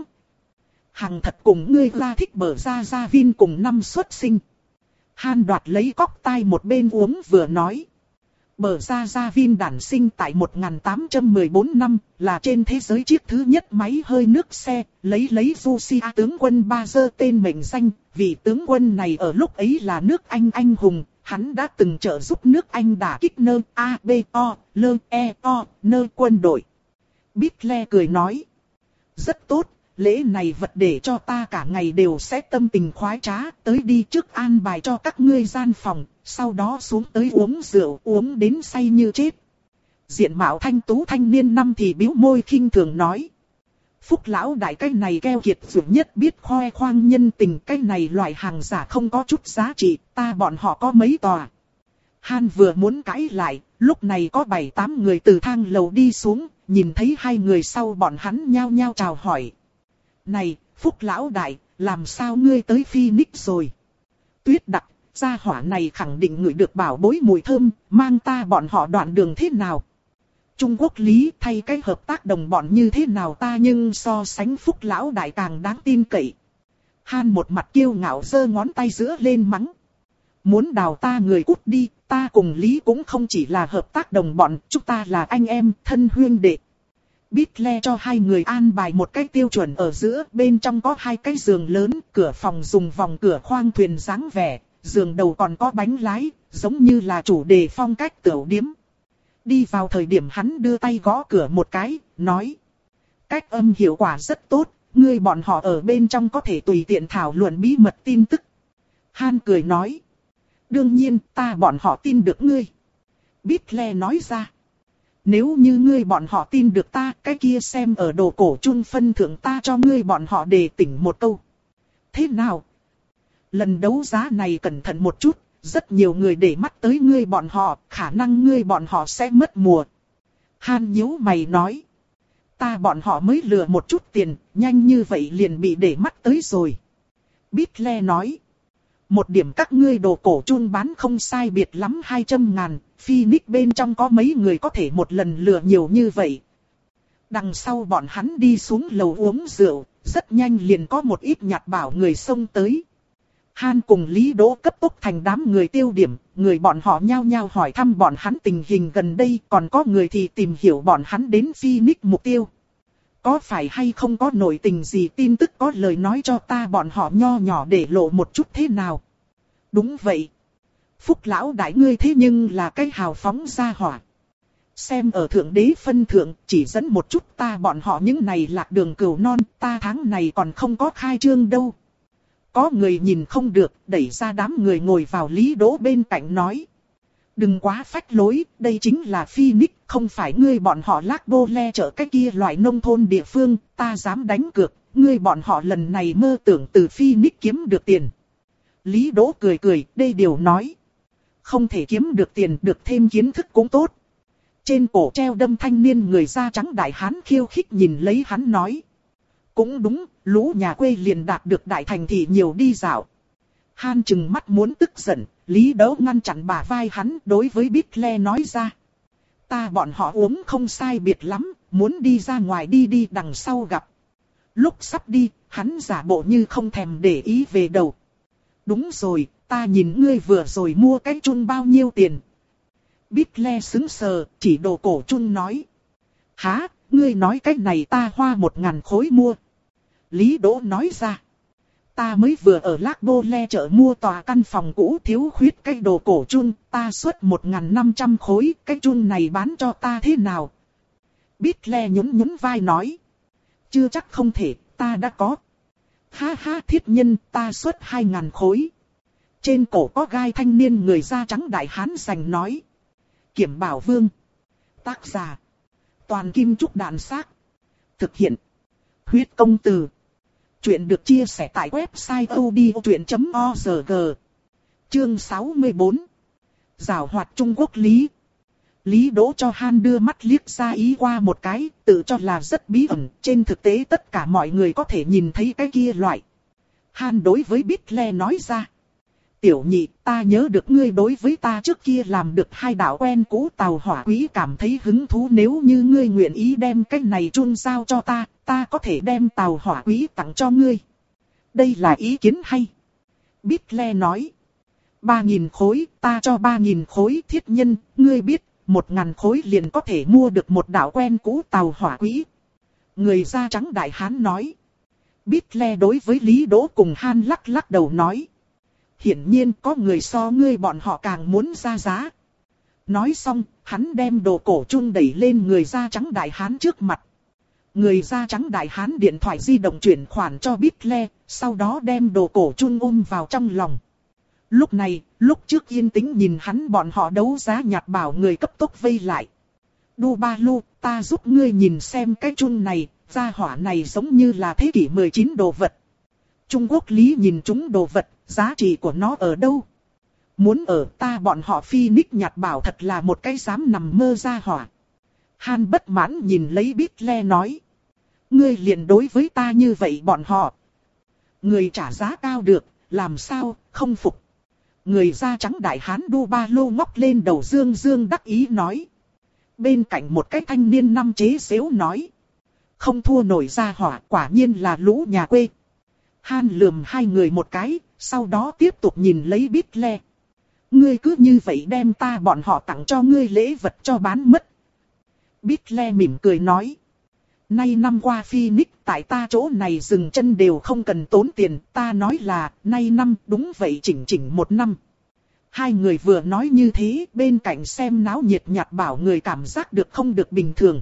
Hàng thật cùng ngươi ra thích bở ra ra Vin cùng năm xuất sinh. Han đoạt lấy cốc tai một bên uống vừa nói. Bở ra ra Vin đản sinh tại một nghìn tám trăm mười bốn năm, là trên thế giới chiếc thứ nhất máy hơi nước xe, lấy lấy Russia tướng quân Ba Dơ tên mệnh danh, vì tướng quân này ở lúc ấy là nước Anh anh hùng, hắn đã từng trợ giúp nước Anh đả kích nơ A, B, O, lơ, E, O, nơ quân đội. Beatle cười nói, rất tốt. Lễ này vật để cho ta cả ngày đều sẽ tâm tình khoái trá, tới đi trước an bài cho các ngươi gian phòng, sau đó xuống tới uống rượu, uống đến say như chết. Diện mạo thanh tú thanh niên năm thì bĩu môi khinh thường nói. Phúc lão đại cái này keo kiệt duy nhất biết khoe khoang nhân tình, cái này loại hàng giả không có chút giá trị, ta bọn họ có mấy tòa. Han vừa muốn cãi lại, lúc này có bảy tám người từ thang lầu đi xuống, nhìn thấy hai người sau bọn hắn nhao nhao chào hỏi. Này, Phúc lão đại, làm sao ngươi tới Phoenix rồi? Tuyết đặc, gia hỏa này khẳng định ngửi được bảo bối mùi thơm, mang ta bọn họ đoạn đường thế nào? Trung Quốc Lý thay cái hợp tác đồng bọn như thế nào ta nhưng so sánh Phúc lão đại càng đáng tin cậy. Han một mặt kiêu ngạo giơ ngón tay giữa lên mắng. Muốn đào ta người cút đi, ta cùng Lý cũng không chỉ là hợp tác đồng bọn, chúng ta là anh em, thân huynh đệ. Beatle cho hai người an bài một cái tiêu chuẩn ở giữa, bên trong có hai cái giường lớn, cửa phòng dùng vòng cửa khoang thuyền dáng vẻ, giường đầu còn có bánh lái, giống như là chủ đề phong cách tiểu điếm. Đi vào thời điểm hắn đưa tay gõ cửa một cái, nói. Cách âm hiệu quả rất tốt, ngươi bọn họ ở bên trong có thể tùy tiện thảo luận bí mật tin tức. Han cười nói. Đương nhiên, ta bọn họ tin được ngươi. Beatle nói ra. Nếu như ngươi bọn họ tin được ta, cái kia xem ở đồ cổ chun phân thưởng ta cho ngươi bọn họ đề tỉnh một câu. Thế nào? Lần đấu giá này cẩn thận một chút, rất nhiều người để mắt tới ngươi bọn họ, khả năng ngươi bọn họ sẽ mất mùa. Han nhíu mày nói. Ta bọn họ mới lừa một chút tiền, nhanh như vậy liền bị để mắt tới rồi. Beatle nói. Một điểm các ngươi đồ cổ chun bán không sai biệt lắm hai trăm ngàn, Phoenix bên trong có mấy người có thể một lần lừa nhiều như vậy. Đằng sau bọn hắn đi xuống lầu uống rượu, rất nhanh liền có một ít nhặt bảo người xông tới. Han cùng Lý Đỗ cấp tốc thành đám người tiêu điểm, người bọn họ nhao nhao hỏi thăm bọn hắn tình hình gần đây, còn có người thì tìm hiểu bọn hắn đến Phoenix mục tiêu. Có phải hay không có nội tình gì tin tức có lời nói cho ta bọn họ nho nhỏ để lộ một chút thế nào? Đúng vậy. Phúc lão đại ngươi thế nhưng là cái hào phóng gia hỏa. Xem ở thượng đế phân thượng, chỉ dẫn một chút ta bọn họ những này lạc đường cừu non, ta tháng này còn không có khai trương đâu. Có người nhìn không được, đẩy ra đám người ngồi vào Lý Đỗ bên cạnh nói. Đừng quá phách lối, đây chính là Phoenix, không phải ngươi bọn họ lác bô le chở cái kia loại nông thôn địa phương, ta dám đánh cược, ngươi bọn họ lần này mơ tưởng từ Phoenix kiếm được tiền. Lý Đỗ cười cười, đây điều nói. Không thể kiếm được tiền, được thêm kiến thức cũng tốt. Trên cổ treo đâm thanh niên người da trắng đại hán khiêu khích nhìn lấy hắn nói. Cũng đúng, lũ nhà quê liền đạt được đại thành thì nhiều đi dạo. Han chừng mắt muốn tức giận, Lý Đỗ ngăn chặn bả vai hắn đối với Beatle nói ra. Ta bọn họ uống không sai biệt lắm, muốn đi ra ngoài đi đi đằng sau gặp. Lúc sắp đi, hắn giả bộ như không thèm để ý về đầu. Đúng rồi, ta nhìn ngươi vừa rồi mua cái chun bao nhiêu tiền. Beatle sững sờ, chỉ đồ cổ chun nói. Hả, ngươi nói cái này ta hoa một ngàn khối mua. Lý Đỗ nói ra. ta mới vừa ở Lác Bô Le chợ mua tòa căn phòng cũ thiếu khuyết cái đồ cổ chun, ta xuất một nghìn năm trăm khối, cái chun này bán cho ta thế nào? Bít Le nhún nhún vai nói. Chưa chắc không thể, ta đã có. Ha ha, thiết nhân, ta xuất hai ngàn khối. Trên cổ có gai thanh niên người da trắng đại hán sành nói. Kiểm Bảo Vương. Tác giả. Toàn Kim Trúc Đạn Xác. Thực hiện. Huyết Công Từ. Chuyện được chia sẻ tại website odchuyện chấm org. Chương sáu mươi bốn. Giảo hoạt Trung Quốc Lý. Lý Đỗ cho Han đưa mắt liếc ra ý qua một cái, tự cho là rất bí ẩn, trên thực tế tất cả mọi người có thể nhìn thấy cái kia loại. Han đối với Bít Le nói ra. Tiểu nhị, ta nhớ được ngươi đối với ta trước kia làm được hai đạo quen cũ tàu hỏa quý cảm thấy hứng thú, nếu như ngươi nguyện ý đem cái này chun giao cho ta, ta có thể đem tàu hỏa quý tặng cho ngươi. Đây là ý kiến hay. Bít Le nói. Ba nghìn khối, ta cho ba nghìn khối thiết nhân, ngươi biết, một ngàn khối liền có thể mua được một đạo quen cũ tàu hỏa quý. Người da trắng đại hán nói. Bít Le đối với Lý Đỗ cùng Han lắc lắc đầu nói. Hiển nhiên có người so ngươi bọn họ càng muốn ra giá. Nói xong, hắn đem đồ cổ chun đẩy lên người da trắng đại hán trước mặt. Người da trắng đại hán điện thoại di động chuyển khoản cho Bít Le, sau đó đem đồ cổ chun ôm vào trong lòng. Lúc này, lúc trước yên tĩnh nhìn hắn bọn họ đấu giá nhặt bảo người cấp tốc vây lại. Đu Ba Lu, ta giúp ngươi nhìn xem cái chun này, gia hỏa này giống như là thế kỷ mười chín đồ vật. Trung Quốc Lý nhìn chúng đồ vật, giá trị của nó ở đâu? Muốn ở ta bọn họ Phoenix nhặt bảo thật là một cái dám nằm mơ gia hỏa. Han bất mãn nhìn lấy Bít Le nói. Ngươi liền đối với ta như vậy bọn họ. Người trả giá cao được, làm sao, không phục. Người da trắng đại hán Đu Ba Lô ngóc lên đầu dương dương đắc ý nói. Bên cạnh một cái thanh niên năm chế xếu nói. Không thua nổi gia hỏa, quả nhiên là lũ nhà quê. Han lườm hai người một cái, sau đó tiếp tục nhìn lấy Bít Le. Ngươi cứ như vậy đem ta bọn họ tặng cho ngươi lễ vật cho bán mất. Bít Le mỉm cười nói. Nay năm qua Phoenix tại ta chỗ này dừng chân đều không cần tốn tiền, ta nói là, nay năm đúng vậy chỉnh chỉnh một năm. Hai người vừa nói như thế, bên cạnh xem náo nhiệt nhặt bảo người cảm giác được không được bình thường.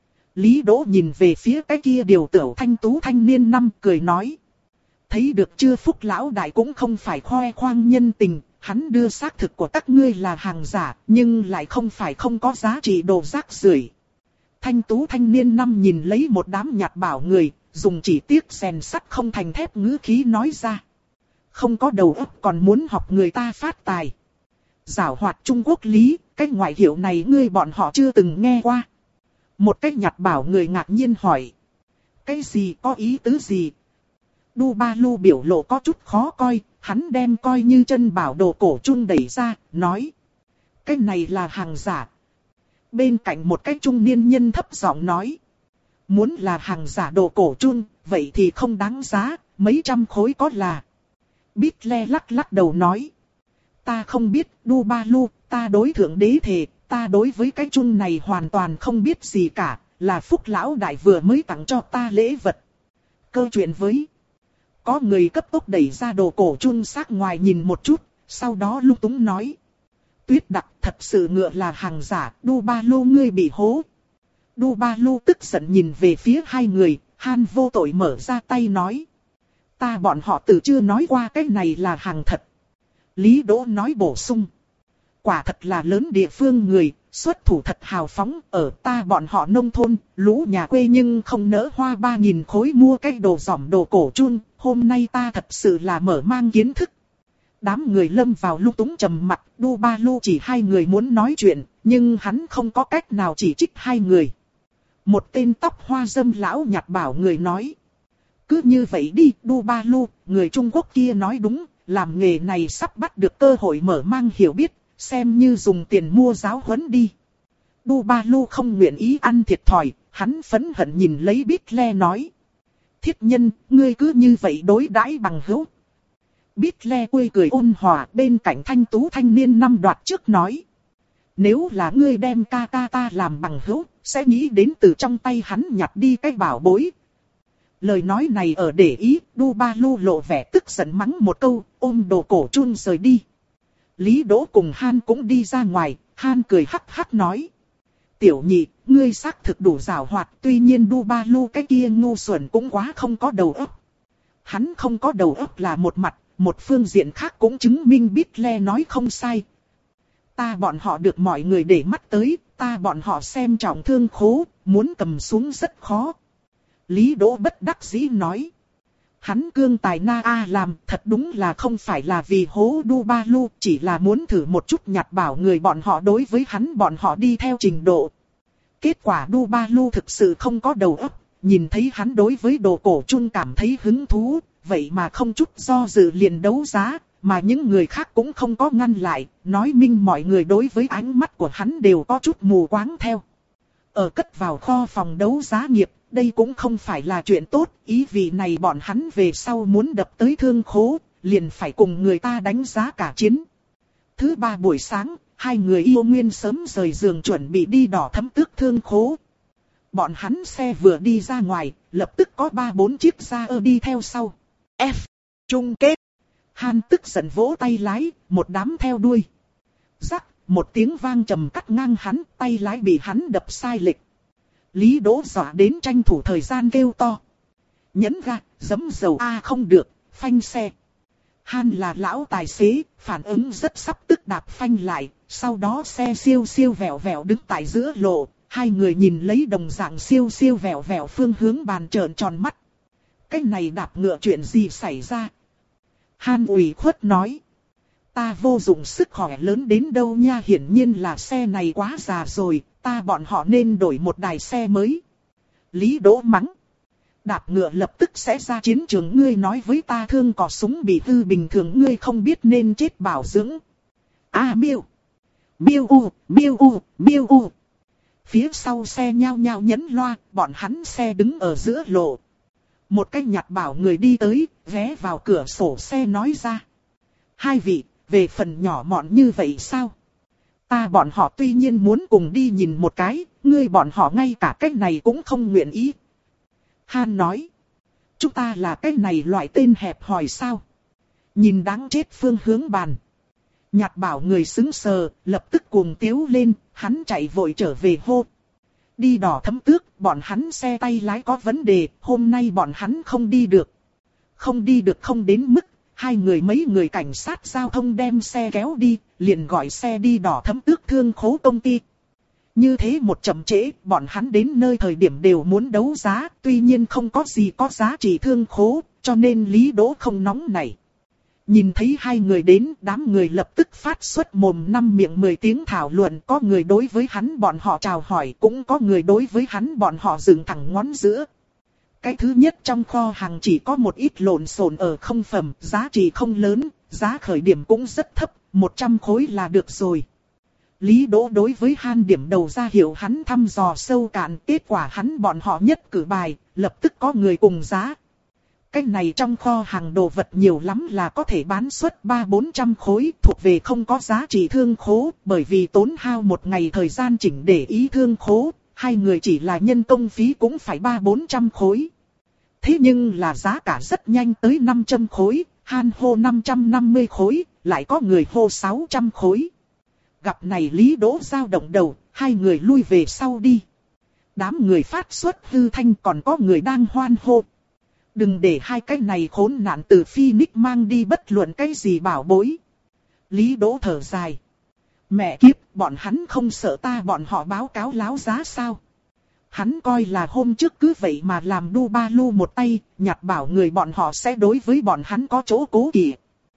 Lý Đỗ nhìn về phía cái kia điều tửu thanh tú thanh niên năm cười nói. Thấy được chưa, Phúc lão đại cũng không phải khoe khoang nhân tình, hắn đưa xác thực của các ngươi là hàng giả, nhưng lại không phải không có giá trị đồ rác rưởi. Thanh tú thanh niên năm nhìn lấy một đám nhặt bảo người, dùng chỉ tiếc rèn sắt không thành thép ngữ khí nói ra. Không có đầu óc còn muốn học người ta phát tài. Giảo hoạt Trung Quốc Lý, cái ngoại hiệu này ngươi bọn họ chưa từng nghe qua. Một cái nhặt bảo người ngạc nhiên hỏi. Cái gì, có ý tứ gì? Đu Ba Lu biểu lộ có chút khó coi, hắn đem coi như chân bảo đồ cổ chun đẩy ra, nói. Cái này là hàng giả. Bên cạnh một cái trung niên nhân thấp giọng nói. Muốn là hàng giả đồ cổ chun, vậy thì không đáng giá, mấy trăm khối có là. Bít Le lắc lắc đầu nói. Ta không biết, Đu Ba Lu, ta đối thượng đế thề, ta đối với cái chun này hoàn toàn không biết gì cả, là Phúc lão đại vừa mới tặng cho ta lễ vật. Câu chuyện với. Có người cấp tốc đẩy ra đồ cổ chun xác ngoài nhìn một chút, sau đó lung túng nói. Tuyết Đặc thật sự ngựa là hàng giả, Đu Ba Lu ngươi bị hố. Đu Ba Lu tức giận nhìn về phía hai người, Han vô tội mở ra tay nói. Ta bọn họ từ chưa nói qua cái này là hàng thật. Lý Đỗ nói bổ sung. Quả thật là lớn địa phương người, xuất thủ thật hào phóng, ở ta bọn họ nông thôn, lũ nhà quê nhưng không nỡ hoa ba nghìn khối mua cái đồ giỏm đồ cổ chun, hôm nay ta thật sự là mở mang kiến thức. Đám người lâm vào lung túng trầm mặt, Đu Ba Lu chỉ hai người muốn nói chuyện, nhưng hắn không có cách nào chỉ trích hai người. Một tên tóc hoa râm lão nhặt bảo người nói. Cứ như vậy đi, Đu Ba Lu, người Trung Quốc kia nói đúng, làm nghề này sắp bắt được cơ hội mở mang hiểu biết, xem như dùng tiền mua giáo huấn đi. Đu Ba Lu không nguyện ý ăn thiệt thòi, hắn phẫn hận nhìn lấy Bít Le nói. Thiết nhân, ngươi cứ như vậy đối đãi bằng hữu. Bít Le quê cười ôn hòa, bên cạnh thanh tú thanh niên năm đoạt trước nói. Nếu là ngươi đem ca ca ta làm bằng hữu, sẽ nghĩ đến từ trong tay hắn nhặt đi cái bảo bối. Lời nói này ở để ý, Đu Ba Lu lộ vẻ tức giận mắng một câu, ôm đồ cổ chun rời đi. Lý Đỗ cùng Han cũng đi ra ngoài, Han cười hắc hắc nói. Tiểu nhị, ngươi xác thực đủ giàu hoạt, tuy nhiên Đu Ba Lu cái kia ngu xuẩn cũng quá không có đầu óc. Hắn không có đầu óc là một mặt, một phương diện khác cũng chứng minh Bích-le nói không sai. Ta bọn họ được mọi người để mắt tới, ta bọn họ xem trọng Thương Khố, muốn cầm xuống rất khó. Lý Đỗ bất đắc dĩ nói. Hắn cương tài na a làm thật đúng là không phải là vì hố Đu Ba Lu, chỉ là muốn thử một chút nhặt bảo người bọn họ đối với hắn bọn họ đi theo trình độ. Kết quả Đu Ba Lu thực sự không có đầu óc, nhìn thấy hắn đối với đồ cổ chun cảm thấy hứng thú, vậy mà không chút do dự liền đấu giá, mà những người khác cũng không có ngăn lại, nói minh mọi người đối với ánh mắt của hắn đều có chút mù quáng theo. Ở cất vào kho phòng đấu giá nghiệp, đây cũng không phải là chuyện tốt, ý vì này bọn hắn về sau muốn đập tới Thương Khố, liền phải cùng người ta đánh giá cả chiến. Thứ ba buổi sáng, hai người yêu nguyên sớm rời giường chuẩn bị đi Đỏ Thấm Tước Thương Khố. Bọn hắn xe vừa đi ra ngoài, lập tức có ba bốn chiếc ra ơ đi theo sau. F. Chung kết. Han tức giận vỗ tay lái, một đám theo đuôi. Rắc, một tiếng vang trầm cắt ngang hắn, tay lái bị hắn đập sai lệch. Lý Đỗ dọa đến tranh thủ thời gian kêu to. Nhấn ga, giẫm dầu a à không được, phanh xe. Han là lão tài xế, phản ứng rất sắp tức đạp phanh lại, sau đó xe siêu siêu vẹo vẹo đứng tại giữa lộ, hai người nhìn lấy đồng dạng siêu siêu vẹo vẹo phương hướng bàn trợn tròn mắt. Cái này đạp ngựa chuyện gì xảy ra? Han ủy khuất nói. Ta vô dụng sức khỏe lớn đến đâu nha, hiển nhiên là xe này quá già rồi, ta bọn họ nên đổi một đài xe mới. Lý Đỗ mắng. Đạp ngựa lập tức sẽ ra chiến trường, ngươi nói với ta thương cò súng bị hư bình thường ngươi không biết nên chết bảo dưỡng. A à, miêu. Miêu u, miêu u, miêu u. Phía sau xe nhao nhao nhấn loa, bọn hắn xe đứng ở giữa lộ. Một cái nhặt bảo người đi tới, ghé vào cửa sổ xe nói ra. Hai vị, về phần nhỏ mọn như vậy sao? Ta bọn họ tuy nhiên muốn cùng đi nhìn một cái, ngươi bọn họ ngay cả cái này cũng không nguyện ý. Han nói. Chúng ta là cái này loại tên hẹp hòi sao? Nhìn đáng chết phương hướng bàn. Nhặt bảo người sững sờ, lập tức cuồng tiếu lên, hắn chạy vội trở về hô. Đi Đỏ Thấm Tước, bọn hắn xe tay lái có vấn đề, hôm nay bọn hắn không đi được. Không đi được không đến mức, hai người mấy người cảnh sát giao thông đem xe kéo đi, liền gọi xe đi Đỏ Thấm Tước Thương Khố công ty. Như thế một chậm trễ, bọn hắn đến nơi thời điểm đều muốn đấu giá, tuy nhiên không có gì có giá trị Thương Khố, cho nên Lý Đỗ không nóng nảy. Nhìn thấy hai người đến, đám người lập tức phát xuất mồm năm miệng mười tiếng thảo luận, có người đối với hắn bọn họ chào hỏi, cũng có người đối với hắn bọn họ dựng thẳng ngón giữa. Cái thứ nhất trong kho hàng chỉ có một ít lộn xộn ở không phẩm, giá trị không lớn, giá khởi điểm cũng rất thấp, một trăm khối là được rồi. Lý Đỗ đối với Han điểm đầu ra hiệu hắn thăm dò sâu cạn, kết quả hắn bọn họ nhất cử bài, lập tức có người cùng giá. Cái này trong kho hàng đồ vật nhiều lắm là có thể bán suất ba bốn trăm khối, thuộc về không có giá trị Thương Khố, bởi vì tốn hao một ngày thời gian chỉnh để ý Thương Khố, hai người chỉ là nhân công phí cũng phải ba bốn trăm khối. Thế nhưng là giá cả rất nhanh tới năm trăm khối, Han hô năm trăm năm mươi khối, lại có người hô sáu trăm khối. Gặp này Lý Đỗ dao động đầu, hai người lui về sau đi. Đám người phát xuất hư thanh, còn có người đang hoan hô. Đừng để hai cái này khốn nạn từ Phoenix mang đi bất luận cái gì bảo bối. Lý Đỗ thở dài. Mẹ kiếp, bọn hắn không sợ ta bọn họ báo cáo láo giá sao? Hắn coi là hôm trước cứ vậy mà làm Đu Ba Lu một tay, nhặt bảo người bọn họ sẽ đối với bọn hắn có chỗ cố kỵ.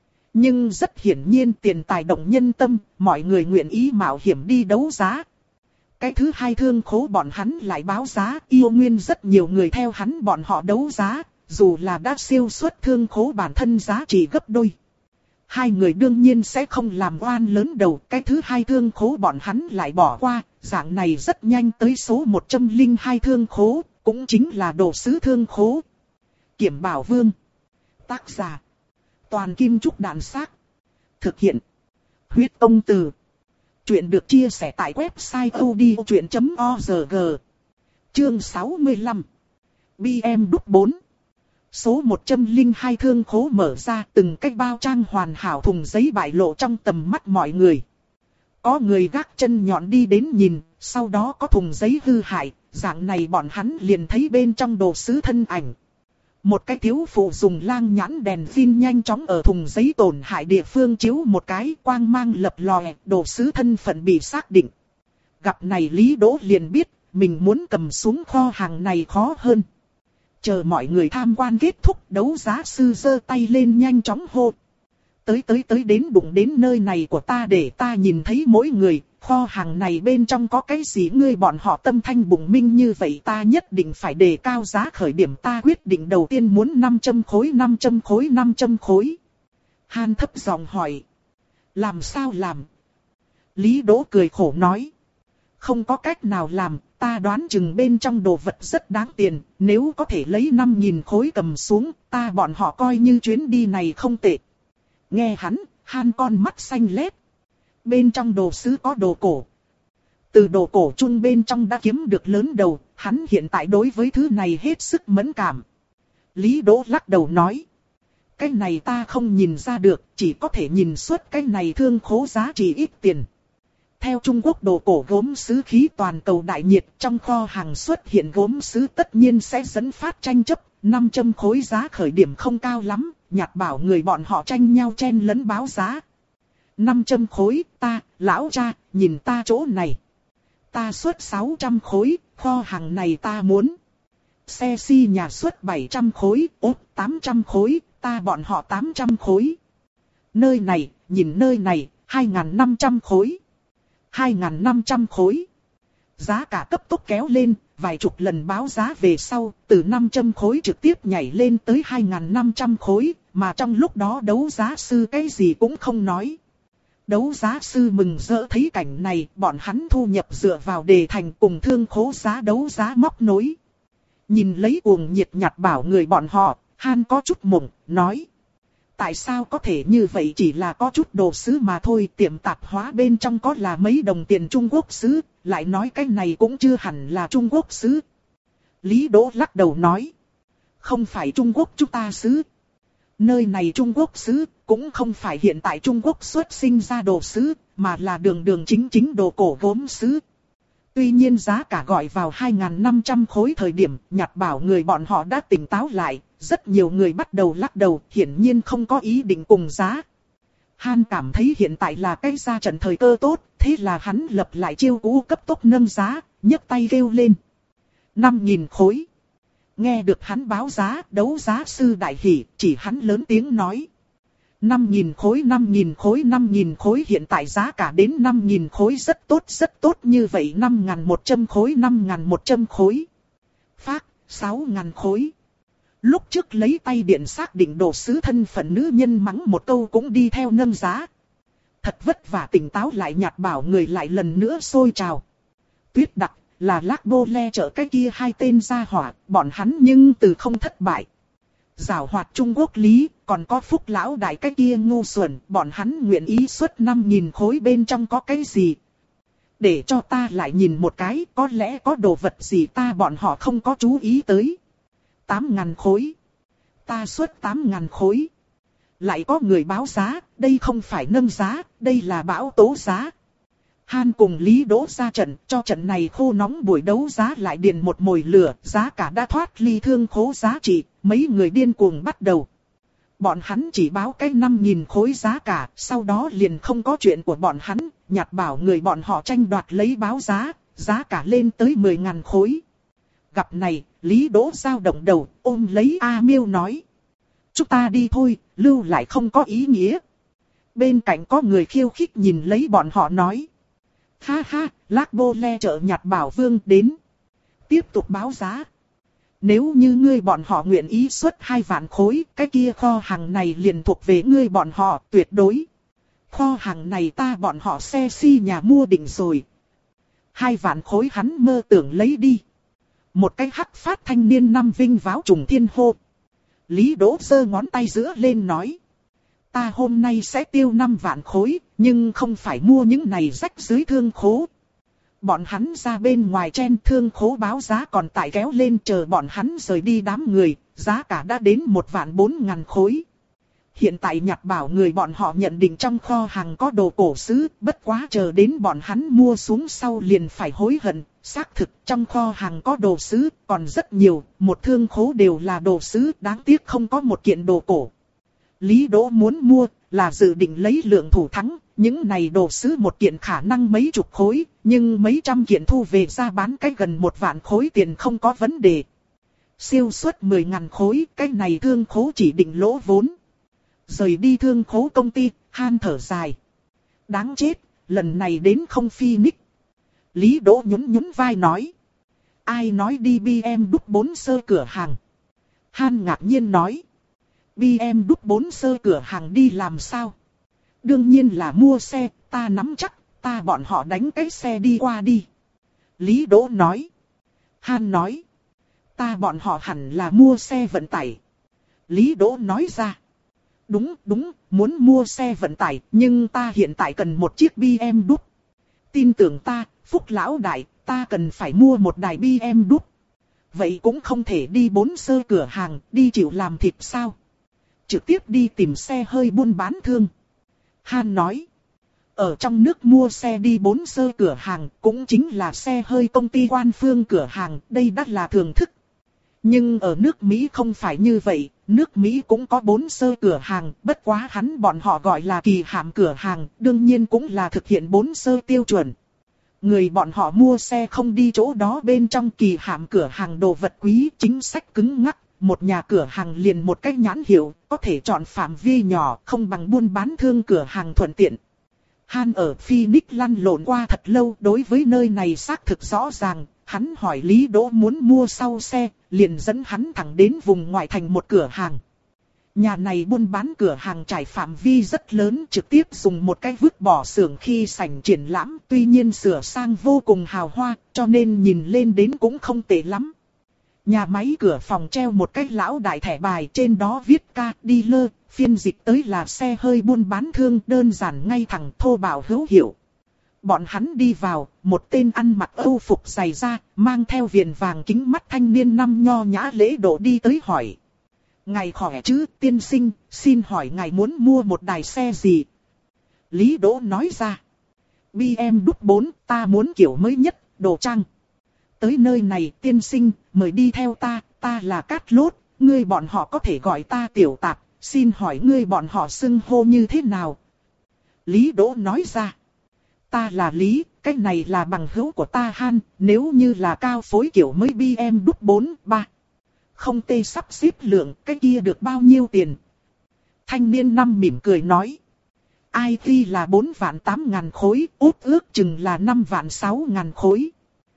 Nhưng rất hiển nhiên tiền tài động nhân tâm, mọi người nguyện ý mạo hiểm đi đấu giá. Cái thứ hai Thương Khố bọn hắn lại báo giá, yêu nguyên rất nhiều người theo hắn bọn họ đấu giá, dù là đã siêu xuất Thương Khố bản thân giá trị gấp đôi. Hai người đương nhiên sẽ không làm oan lớn đầu, cái thứ hai Thương Khố bọn hắn lại bỏ qua, dạng này rất nhanh tới số một trăm lẻ hai Thương Khố, cũng chính là Đồ Sứ Thương Khố. Kiểm Bảo Vương. Tác giả. Toàn Kim Trúc Đàn Xác. Thực hiện. Huyết Công Từ. Chuyện được chia sẻ tại website odchuyện chấm org. Chương sáu mươi lăm. bê em đúc bốn. số một trăm lẻ hai thương khố mở ra, từng cái bao trang hoàn hảo thùng giấy bại lộ trong tầm mắt mọi người. Có người gác chân nhọn đi đến nhìn, sau đó có thùng giấy hư hại, dạng này bọn hắn liền thấy bên trong đồ sứ thân ảnh. Một cái thiếu phụ dùng lang nhãn đèn pin nhanh chóng ở thùng giấy tổn hại địa phương chiếu một cái, quang mang lập lòe, đồ sứ thân phận bị xác định. Gặp này Lý Đỗ liền biết, mình muốn cầm xuống kho hàng này khó hơn. Chờ mọi người tham quan kết thúc, đấu giá sư giơ tay lên nhanh chóng hô. Tới tới tới đến đụng đến nơi này của ta để ta nhìn thấy mỗi người, kho hàng này bên trong có cái gì ngươi bọn họ tâm thanh bụng minh như vậy ta nhất định phải đề cao giá khởi điểm ta quyết định đầu tiên muốn năm trăm khối năm trăm khối năm trăm khối. Han thấp giọng hỏi. Làm sao làm? Lý Đỗ cười khổ nói. Không có cách nào làm, ta đoán chừng bên trong đồ vật rất đáng tiền, nếu có thể lấy năm nghìn khối cầm xuống, ta bọn họ coi như chuyến đi này không tệ. Nghe hắn, Han con mắt xanh lét. Bên trong đồ sứ có đồ cổ. Từ đồ cổ chung bên trong đã kiếm được lớn đầu, hắn hiện tại đối với thứ này hết sức mẫn cảm. Lý Đỗ lắc đầu nói. Cái này ta không nhìn ra được, chỉ có thể nhìn suốt cái này thương khố giá trị ít tiền. Theo Trung Quốc đồ cổ gốm sứ khí toàn cầu đại nhiệt, trong kho hàng xuất hiện gốm sứ tất nhiên sẽ dẫn phát tranh chấp, năm trăm khối giá khởi điểm không cao lắm, Nhạt Bảo người bọn họ tranh nhau chen lấn báo giá. năm trăm khối, ta, lão cha, nhìn ta chỗ này. Ta xuất sáu trăm khối, kho hàng này ta muốn. Xe si nhà xuất bảy trăm khối, ốp tám trăm khối, ta bọn họ tám trăm khối. Nơi này, nhìn nơi này, hai nghìn năm trăm khối. hai nghìn năm trăm khối. Giá cả cấp tốc kéo lên, vài chục lần báo giá về sau, từ năm trăm khối trực tiếp nhảy lên tới hai nghìn năm trăm khối, mà trong lúc đó đấu giá sư cái gì cũng không nói. Đấu giá sư mừng rỡ thấy cảnh này, bọn hắn thu nhập dựa vào đề thành cùng thương khố giá đấu giá móc nối. Nhìn lấy cuồng nhiệt Nhạt Bảo người bọn họ, Han có chút mộng, nói. Tại sao có thể như vậy chỉ là có chút đồ sứ mà thôi, tiệm tạp hóa bên trong có là mấy đồng tiền Trung Quốc sứ, lại nói cái này cũng chưa hẳn là Trung Quốc sứ. Lý Đỗ lắc đầu nói. Không phải Trung Quốc chúng ta sứ. Nơi này Trung Quốc sứ, cũng không phải hiện tại Trung Quốc xuất sinh ra đồ sứ, mà là đường đường chính chính đồ cổ gốm sứ. Tuy nhiên giá cả gọi vào hai nghìn năm trăm khối thời điểm, Nhạt Bảo người bọn họ đã tỉnh táo lại, rất nhiều người bắt đầu lắc đầu, hiển nhiên không có ý định cùng giá. Han cảm thấy hiện tại là cái ra trận thời cơ tốt, thế là hắn lập lại chiêu cũ cấp tốc nâng giá, nhấc tay kêu lên. năm nghìn khối. Nghe được hắn báo giá, đấu giá sư đại hỉ, chỉ hắn lớn tiếng nói. năm nghìn khối, năm nghìn khối, năm nghìn khối, hiện tại giá cả đến năm nghìn khối rất tốt, rất tốt như vậy, năm nghìn một trăm khối, năm nghìn một trăm khối. Phác, sáu nghìn khối. Lúc trước lấy tay điện xác định đồ sứ thân phận nữ nhân mắng một câu cũng đi theo nâng giá. Thật vất vả tỉnh táo lại Nhạt Bảo người lại lần nữa sôi trào. Tuyết Đặc, là Lác Bô Le chợ cái kia hai tên gia hỏa, bọn hắn nhưng từ không thất bại. Giảo hoạt Trung Quốc Lý, còn có Phúc Lão Đại cái kia ngu xuẩn, bọn hắn nguyện ý xuất năm nghìn khối bên trong có cái gì. Để cho ta lại nhìn một cái, có lẽ có đồ vật gì ta bọn họ không có chú ý tới. tám nghìn khối. Ta xuất tám nghìn khối. Lại có người báo giá, đây không phải nâng giá, đây là bão tố giá. Han cùng Lý Đỗ ra trận, cho trận này khô nóng buổi đấu giá lại điền một mồi lửa, giá cả đã thoát ly thương khố giá trị, mấy người điên cuồng bắt đầu. Bọn hắn chỉ báo cái năm nghìn khối giá cả, sau đó liền không có chuyện của bọn hắn, Nhạt Bảo người bọn họ tranh đoạt lấy báo giá, giá cả lên tới mười nghìn khối. Gặp này, Lý Đỗ dao động đầu, ôm lấy A Miêu nói. Chúng ta đi thôi, lưu lại không có ý nghĩa. Bên cạnh có người khiêu khích nhìn lấy bọn họ nói. Ha ha, Lác Bô Le chợ Nhạt Bảo Vương đến. Tiếp tục báo giá. Nếu như ngươi bọn họ nguyện ý xuất hai vạn khối, cái kia kho hàng này liền thuộc về ngươi bọn họ tuyệt đối. Kho hàng này ta bọn họ xe si nhà mua định rồi. Hai vạn khối hắn mơ tưởng lấy đi. Một cái hắc phát thanh niên năm vinh váo trùng thiên hô. Lý Đỗ giơ ngón tay giữa lên nói. Ta hôm nay sẽ tiêu năm vạn khối, nhưng không phải mua những này rách dưới thương khố. Bọn hắn ra bên ngoài chen thương khố báo giá còn tại kéo lên chờ bọn hắn rời đi đám người, giá cả đã đến một vạn bốn ngàn khối. Hiện tại nhặt bảo người bọn họ nhận định trong kho hàng có đồ cổ sứ, bất quá chờ đến bọn hắn mua xuống sau liền phải hối hận. Xác thực trong kho hàng có đồ sứ, còn rất nhiều, một thương khố đều là đồ sứ, đáng tiếc không có một kiện đồ cổ. Lý Đỗ muốn mua, là dự định lấy lượng thủ thắng, những này đồ sứ một kiện khả năng mấy chục khối, nhưng mấy trăm kiện thu về ra bán cái gần một vạn khối tiền không có vấn đề. Siêu suất mười ngàn khối, cái này thương khố chỉ định lỗ vốn. Rời đi thương khố công ty, Han thở dài. Đáng chết, lần này đến không Phoenix. Lý Đỗ nhún nhún vai nói. Ai nói đi bê em W bốn sơ cửa hàng? Han ngạc nhiên nói. bê em W bốn sơ cửa hàng đi làm sao? Đương nhiên là mua xe, ta nắm chắc, ta bọn họ đánh cái xe đi qua đi. Lý Đỗ nói. Han nói. Ta bọn họ hẳn là mua xe vận tải. Lý Đỗ nói ra. Đúng, đúng, muốn mua xe vận tải, nhưng ta hiện tại cần một chiếc bê em W. Tin tưởng ta, Phúc lão đại, ta cần phải mua một đài bê em W. Vậy cũng không thể đi bốn sơ cửa hàng, đi chịu làm thịt sao? Trực tiếp đi tìm xe hơi buôn bán thương. Han nói. Ở trong nước mua xe đi bốn sơ cửa hàng, cũng chính là xe hơi công ty quan phương cửa hàng, đây đã là thường thức. Nhưng ở nước Mỹ không phải như vậy, nước Mỹ cũng có bốn sơ cửa hàng, bất quá hắn bọn họ gọi là kỳ hạm cửa hàng, đương nhiên cũng là thực hiện bốn sơ tiêu chuẩn. Người bọn họ mua xe không đi chỗ đó bên trong kỳ hạm cửa hàng đồ vật quý, chính sách cứng ngắc, một nhà cửa hàng liền một cái nhãn hiệu, có thể chọn phạm vi nhỏ, không bằng buôn bán thương cửa hàng thuận tiện. Han ở Phoenix lăn lộn qua thật lâu, đối với nơi này xác thực rõ ràng. Hắn hỏi Lý Đỗ muốn mua sau xe, liền dẫn hắn thẳng đến vùng ngoại thành một cửa hàng. Nhà này buôn bán cửa hàng trải phạm vi rất lớn, trực tiếp dùng một cái vứt bỏ xưởng khi sảnh triển lãm, tuy nhiên sửa sang vô cùng hào hoa, cho nên nhìn lên đến cũng không tệ lắm. Nhà máy cửa phòng treo một cái lão đại thẻ bài, trên đó viết ca dealer, phiên dịch tới là xe hơi buôn bán thương, đơn giản ngay thẳng thô bạo hữu hiệu. Bọn hắn đi vào, một tên ăn mặc âu phục dày da, mang theo viền vàng kính mắt thanh niên năm nho nhã lễ độ đi tới hỏi. Ngài khỏe chứ, tiên sinh, xin hỏi ngài muốn mua một đài xe gì? Lý Đỗ nói ra. bê em W bốn, ta muốn kiểu mới nhất, đồ trang. Tới nơi này, tiên sinh, mời đi theo ta, ta là Cát Lốt, ngươi bọn họ có thể gọi ta Tiểu Tạp, xin hỏi ngươi bọn họ xưng hô như thế nào? Lý Đỗ nói ra. Ta là Lý, cái này là bằng hữu của ta Han, nếu như là cao phối kiểu mới bê em W bốn, ba. Không tê sắp xếp lượng, cái kia được bao nhiêu tiền? Thanh niên năm mỉm cười nói. i tê là bốn vạn tám ngàn khối, út ước chừng là năm vạn sáu ngàn khối.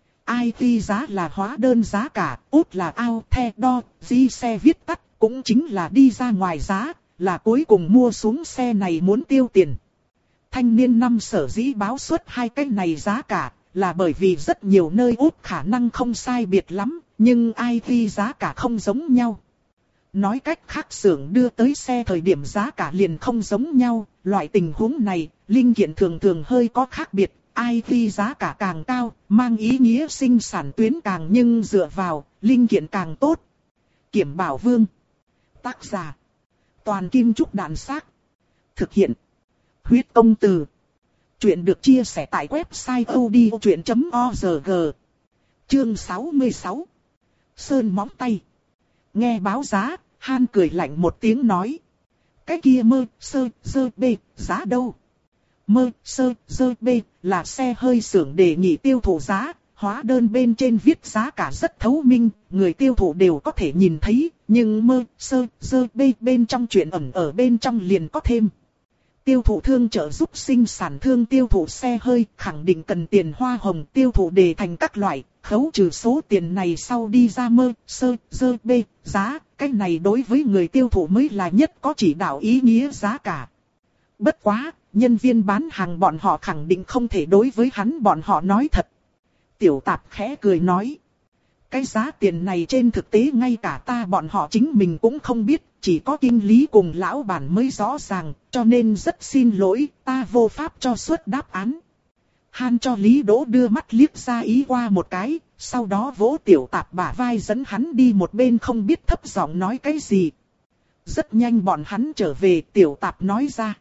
i tê giá là hóa đơn giá cả, út là ao the đo, di xe viết tắt, cũng chính là đi ra ngoài giá, là cuối cùng mua xuống xe này muốn tiêu tiền. Thanh niên năm sở dĩ báo suất hai cái này giá cả, là bởi vì rất nhiều nơi út khả năng không sai biệt lắm, nhưng i tê giá cả không giống nhau. Nói cách khác xưởng đưa tới xe thời điểm giá cả liền không giống nhau, loại tình huống này, linh kiện thường thường hơi có khác biệt, i tê giá cả càng cao, mang ý nghĩa sinh sản tuyến càng nhưng dựa vào, linh kiện càng tốt. Kiểm Bảo Vương. Tác giả. Toàn Kim Trúc Đàn Xác. Thực hiện. Huyết Công Từ. Chuyện được chia sẻ tại website odchuyện chấm org. Chương sáu mươi sáu. Sơn móng tay. Nghe báo giá, Han cười lạnh một tiếng nói. Cái kia mơ, sơ, dơ, bê, giá đâu? Mơ, sơ, dơ, bê, là xe hơi xưởng đề nghị tiêu thụ giá, hóa đơn bên trên viết giá cả rất thấu minh, người tiêu thụ đều có thể nhìn thấy, nhưng mơ, sơ, dơ, bê bên trong chuyện ẩn ở bên trong liền có thêm. Tiêu thụ thương trợ giúp sinh sản thương tiêu thụ xe hơi, khẳng định cần tiền hoa hồng, tiêu thụ đề thành các loại, khấu trừ số tiền này sau đi ra mơ, sơ, dơ, bê, giá, cái này đối với người tiêu thụ mới là nhất có chỉ đạo ý nghĩa giá cả. Bất quá, nhân viên bán hàng bọn họ khẳng định không thể đối với hắn bọn họ nói thật. Tiểu Tạp khẽ cười nói. Cái giá tiền này trên thực tế ngay cả ta bọn họ chính mình cũng không biết, chỉ có kinh lý cùng lão bản mới rõ ràng, cho nên rất xin lỗi, ta vô pháp cho suất đáp án. Han cho Lý Đỗ đưa mắt liếc ra ý qua một cái, Sau đó vỗ Tiểu Tạp bả vai dẫn hắn đi một bên không biết thấp giọng nói cái gì. Rất nhanh bọn hắn trở về, Tiểu Tạp nói ra.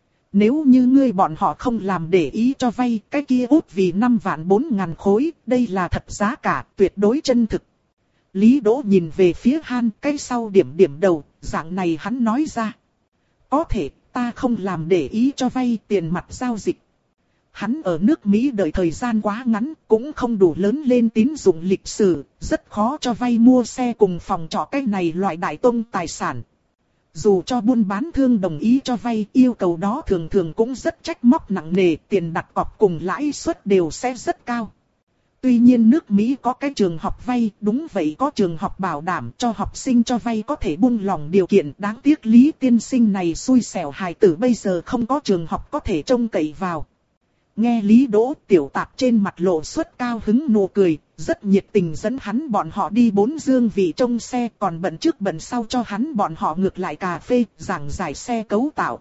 Nếu như ngươi bọn họ không làm để ý cho vay, cái kia út vì năm vạn bốn ngàn khối, đây là thật giá cả, tuyệt đối chân thực. Lý Đỗ nhìn về phía Han, cái sau điểm điểm đầu, dạng này hắn nói ra. Có thể, ta không làm để ý cho vay tiền mặt giao dịch. Hắn ở nước Mỹ đợi thời gian quá ngắn, cũng không đủ lớn lên tín dụng lịch sử, rất khó cho vay mua xe cùng phòng trọ cái này loại đại tông tài sản. Dù cho buôn bán thương đồng ý cho vay, yêu cầu đó thường thường cũng rất trách móc nặng nề, tiền đặt cọc cùng lãi suất đều sẽ rất cao. Tuy nhiên nước Mỹ có cái trường học vay, đúng vậy có trường học bảo đảm cho học sinh cho vay có thể buông lỏng điều kiện. Đáng tiếc Lý tiên sinh này xui xẻo hài tử bây giờ không có trường học có thể trông cậy vào. Nghe Lý Đỗ, Tiểu Tạp trên mặt lộ suất cao hứng nụ cười, rất nhiệt tình dẫn hắn bọn họ đi bốn dương vị trông xe, còn bận trước bận sau cho hắn bọn họ ngược lại cà phê, giảng giải xe cấu tạo.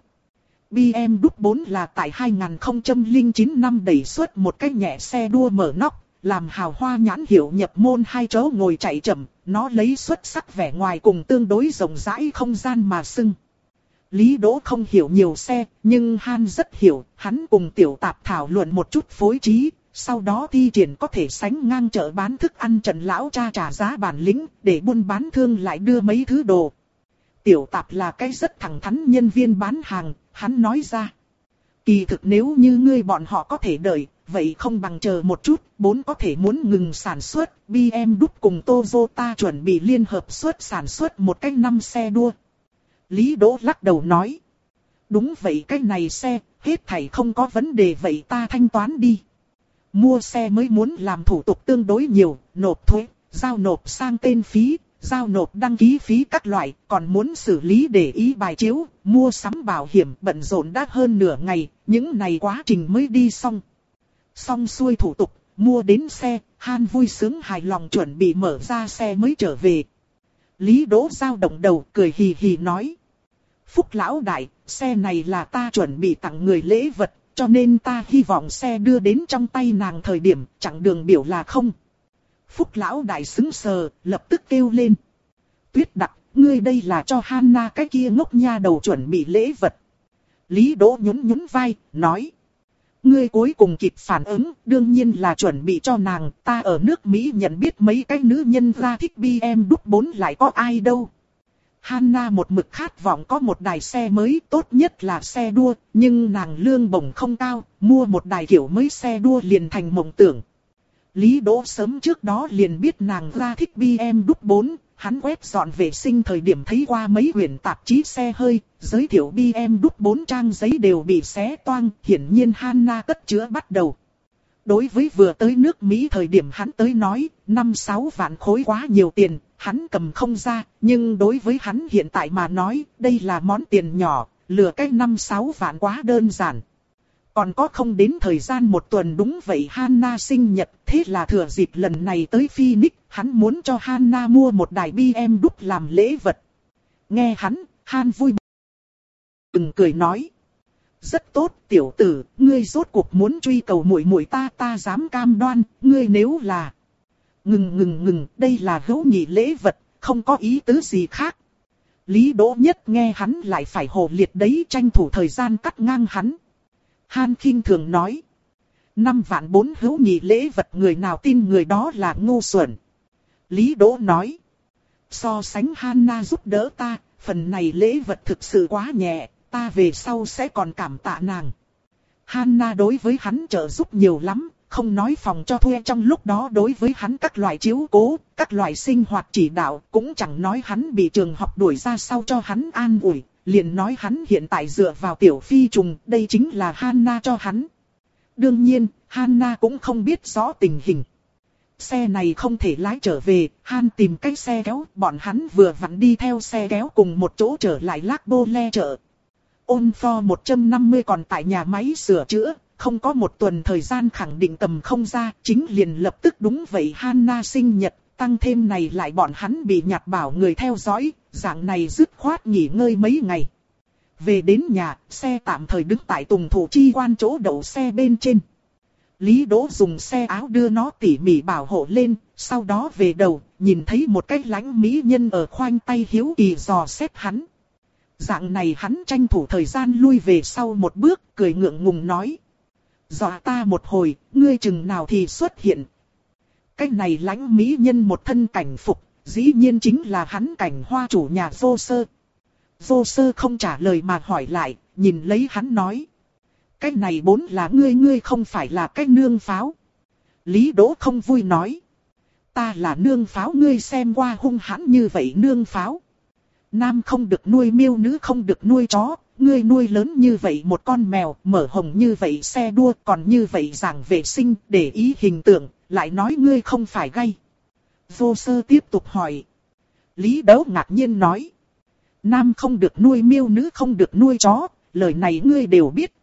bê em vê bốn là tại hai nghìn không trăm lẻ chín năm đẩy xuất một cái nhẹ xe đua mở nóc, làm hào hoa nhãn hiệu nhập môn hai chỗ ngồi chạy chậm, nó lấy xuất sắc vẻ ngoài cùng tương đối rộng rãi không gian mà xưng. Lý Đỗ không hiểu nhiều xe, nhưng Han rất hiểu, hắn cùng Tiểu Tạp thảo luận một chút phối trí, sau đó thi triển có thể sánh ngang chợ bán thức ăn Trần lão cha trả giá bản lĩnh, để buôn bán thương lại đưa mấy thứ đồ. Tiểu Tạp là cái rất thẳng thắn nhân viên bán hàng, hắn nói ra. Kỳ thực nếu như ngươi bọn họ có thể đợi, vậy không bằng chờ một chút, bốn có thể muốn ngừng sản xuất, bê em vê cùng Toyota chuẩn bị liên hợp xuất sản xuất một cái năm xe đua. Lý Đỗ lắc đầu nói. Đúng vậy cái này xe, hết thảy không có vấn đề vậy ta thanh toán đi. Mua xe mới muốn làm thủ tục tương đối nhiều, nộp thuế, giao nộp sang tên phí, giao nộp đăng ký phí các loại, còn muốn xử lý để ý bài chiếu, mua sắm bảo hiểm bận rộn đã hơn nửa ngày, những này quá trình mới đi xong. Xong xuôi thủ tục, mua đến xe, Han vui sướng hài lòng chuẩn bị mở ra xe mới trở về. Lý Đỗ dao động đầu cười hì hì nói. Phúc lão đại, xe này là ta chuẩn bị tặng người lễ vật, cho nên ta hy vọng xe đưa đến trong tay nàng thời điểm chẳng đường biểu là không. Phúc lão đại sững sờ, lập tức kêu lên. Tuyết Đặc, ngươi đây là cho Hanna cái kia ngốc nha đầu chuẩn bị lễ vật. Lý Đỗ nhún nhún vai, nói. Ngươi cuối cùng kịp phản ứng, đương nhiên là chuẩn bị cho nàng, ta ở nước Mỹ nhận biết mấy cái nữ nhân ra thích bê em vê bốn lại có ai đâu. Hanna một mực khát vọng có một đài xe mới, tốt nhất là xe đua, nhưng nàng lương bổng không cao, mua một đài kiểu mới xe đua liền thành mộng tưởng. Lý Đỗ sớm trước đó liền biết nàng ra thích bê em vê bốn, hắn quét dọn vệ sinh thời điểm thấy qua mấy quyển tạp chí xe hơi, giới thiệu bê em vê bốn trang giấy đều bị xé toang, hiển nhiên Hanna cất chứa bắt đầu. Đối với vừa tới nước Mỹ thời điểm hắn tới nói, năm sáu vạn khối quá nhiều tiền, hắn cầm không ra, nhưng đối với hắn hiện tại mà nói, đây là món tiền nhỏ, lừa cái năm sáu vạn quá đơn giản. Còn có không đến thời gian một tuần đúng vậy Hanna sinh nhật, thế là thừa dịp lần này tới Phoenix, hắn muốn cho Hanna mua một đài bê em vê làm lễ vật. Nghe hắn, Han vui mừng cười nói. Rất tốt tiểu tử, ngươi rốt cuộc muốn truy cầu muội muội ta, ta dám cam đoan, ngươi nếu là... Ngừng ngừng ngừng, đây là hữu nghị lễ vật, không có ý tứ gì khác. Lý Đỗ Nhất nghe hắn lại phải hồ liệt đấy, tranh thủ thời gian cắt ngang hắn. Han khinh thường nói. Năm vạn bốn hữu nghị lễ vật người nào tin người đó là ngu xuẩn. Lý Đỗ nói. So sánh Hanna giúp đỡ ta, phần này lễ vật thực sự quá nhẹ, ta về sau sẽ còn cảm tạ nàng. Hanna đối với hắn trợ giúp nhiều lắm, không nói phòng cho thuê trong lúc đó đối với hắn các loại chiếu cố, các loại sinh hoạt chỉ đạo, cũng chẳng nói hắn bị trường học đuổi ra sau cho hắn an ủi, liền nói hắn hiện tại dựa vào tiểu phi trùng, đây chính là Hanna cho hắn. Đương nhiên, Hanna cũng không biết rõ tình hình. Xe này không thể lái trở về, Han tìm cái xe kéo, bọn hắn vừa vặn đi theo xe kéo cùng một chỗ trở lại Lac Bô Le chợ. Ôn Pho một trăm năm mươi còn tại nhà máy sửa chữa, không có một tuần thời gian khẳng định tầm không ra, chính liền lập tức đúng vậy Hanna sinh nhật, tăng thêm này lại bọn hắn bị nhặt bảo người theo dõi, dạng này dứt khoát nghỉ ngơi mấy ngày. Về đến nhà, xe tạm thời đứng tại Tùng Thủ Chi Quan chỗ đậu xe bên trên. Lý Đỗ dùng xe áo đưa nó tỉ mỉ bảo hộ lên, Sau đó về đầu, nhìn thấy một cái lãnh mỹ nhân ở khoanh tay hiếu kỳ dò xét hắn. Dạng này hắn tranh thủ thời gian lui về sau một bước, cười ngượng ngùng nói. Dọa ta một hồi, ngươi chừng nào thì xuất hiện. Cái này lãnh mỹ nhân một thân cảnh phục, dĩ nhiên chính là hắn cảnh hoa chủ nhà Vô Sơ. Vô Sơ không trả lời mà hỏi lại, nhìn lấy hắn nói. Cái này bốn là ngươi ngươi không phải là cái nương pháo. Lý Đỗ không vui nói. Ta là nương pháo ngươi xem qua hung hãn như vậy nương pháo. Nam không được nuôi miêu, nữ không được nuôi chó. Ngươi nuôi lớn như vậy một con mèo, mở hồng như vậy xe đua, còn như vậy giảng vệ sinh, để ý hình tượng, lại nói ngươi không phải gay. Vô Sơ tiếp tục hỏi. Lý Đỗ ngạc nhiên nói. Nam không được nuôi miêu, nữ không được nuôi chó, lời này ngươi đều biết.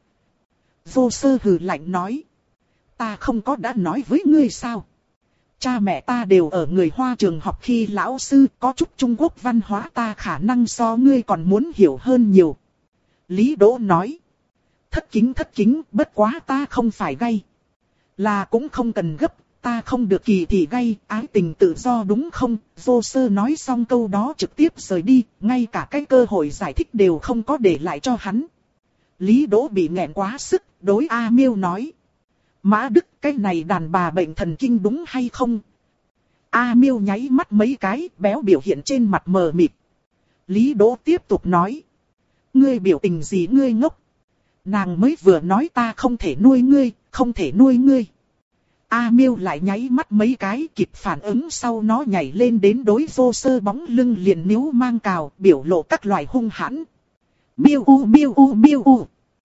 Vô Sơ hừ lạnh nói. Ta không có đã nói với ngươi sao? Cha mẹ ta đều ở người Hoa trường học khi lão sư, có chút Trung Quốc văn hóa ta khả năng so ngươi còn muốn hiểu hơn nhiều. Lý Đỗ nói. Thất kính thất kính, bất quá ta không phải gay. Là cũng không cần gấp, ta không được kỳ thị gay, ái tình tự do đúng không? Vô Sơ nói xong câu đó trực tiếp rời đi, ngay cả cái cơ hội giải thích đều không có để lại cho hắn. Lý Đỗ bị nghẹn quá sức, đối A Miêu nói. Mã Đức, cái này đàn bà bệnh thần kinh đúng hay không? A Miêu nháy mắt mấy cái, béo biểu hiện trên mặt mờ mịt. Lý Đỗ tiếp tục nói. Ngươi biểu tình gì ngươi ngốc? Nàng mới vừa nói ta không thể nuôi ngươi, không thể nuôi ngươi. A Miêu lại nháy mắt mấy cái, kịp phản ứng sau nó nhảy lên đến đối Vô Sơ bóng lưng liền níu mang cào, biểu lộ các loại hung hãn. Miêu u miêu u miêu u.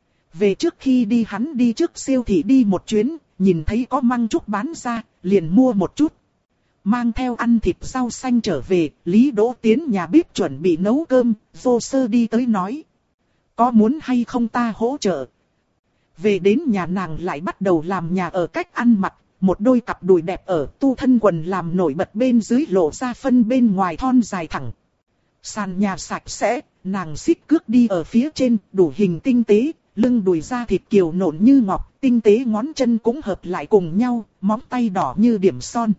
Về trước khi đi hắn đi trước siêu thị đi một chuyến, nhìn thấy có măng trúc bán ra, liền mua một chút. Mang theo ăn thịt rau xanh trở về, Lý Đỗ tiến nhà bếp chuẩn bị nấu cơm, Vô Sơ đi tới nói. Có muốn hay không ta hỗ trợ? Về đến nhà nàng lại bắt đầu làm nhà ở cách ăn mặc, một đôi cặp đùi đẹp ở tu thân quần làm nổi bật bên dưới lộ ra phân bên ngoài thon dài thẳng. Sàn nhà sạch sẽ, nàng xích cước đi ở phía trên, đủ hình tinh tế, lưng đùi da thịt kiều nộn như ngọc, tinh tế ngón chân cũng hợp lại cùng nhau, móng tay đỏ như điểm son.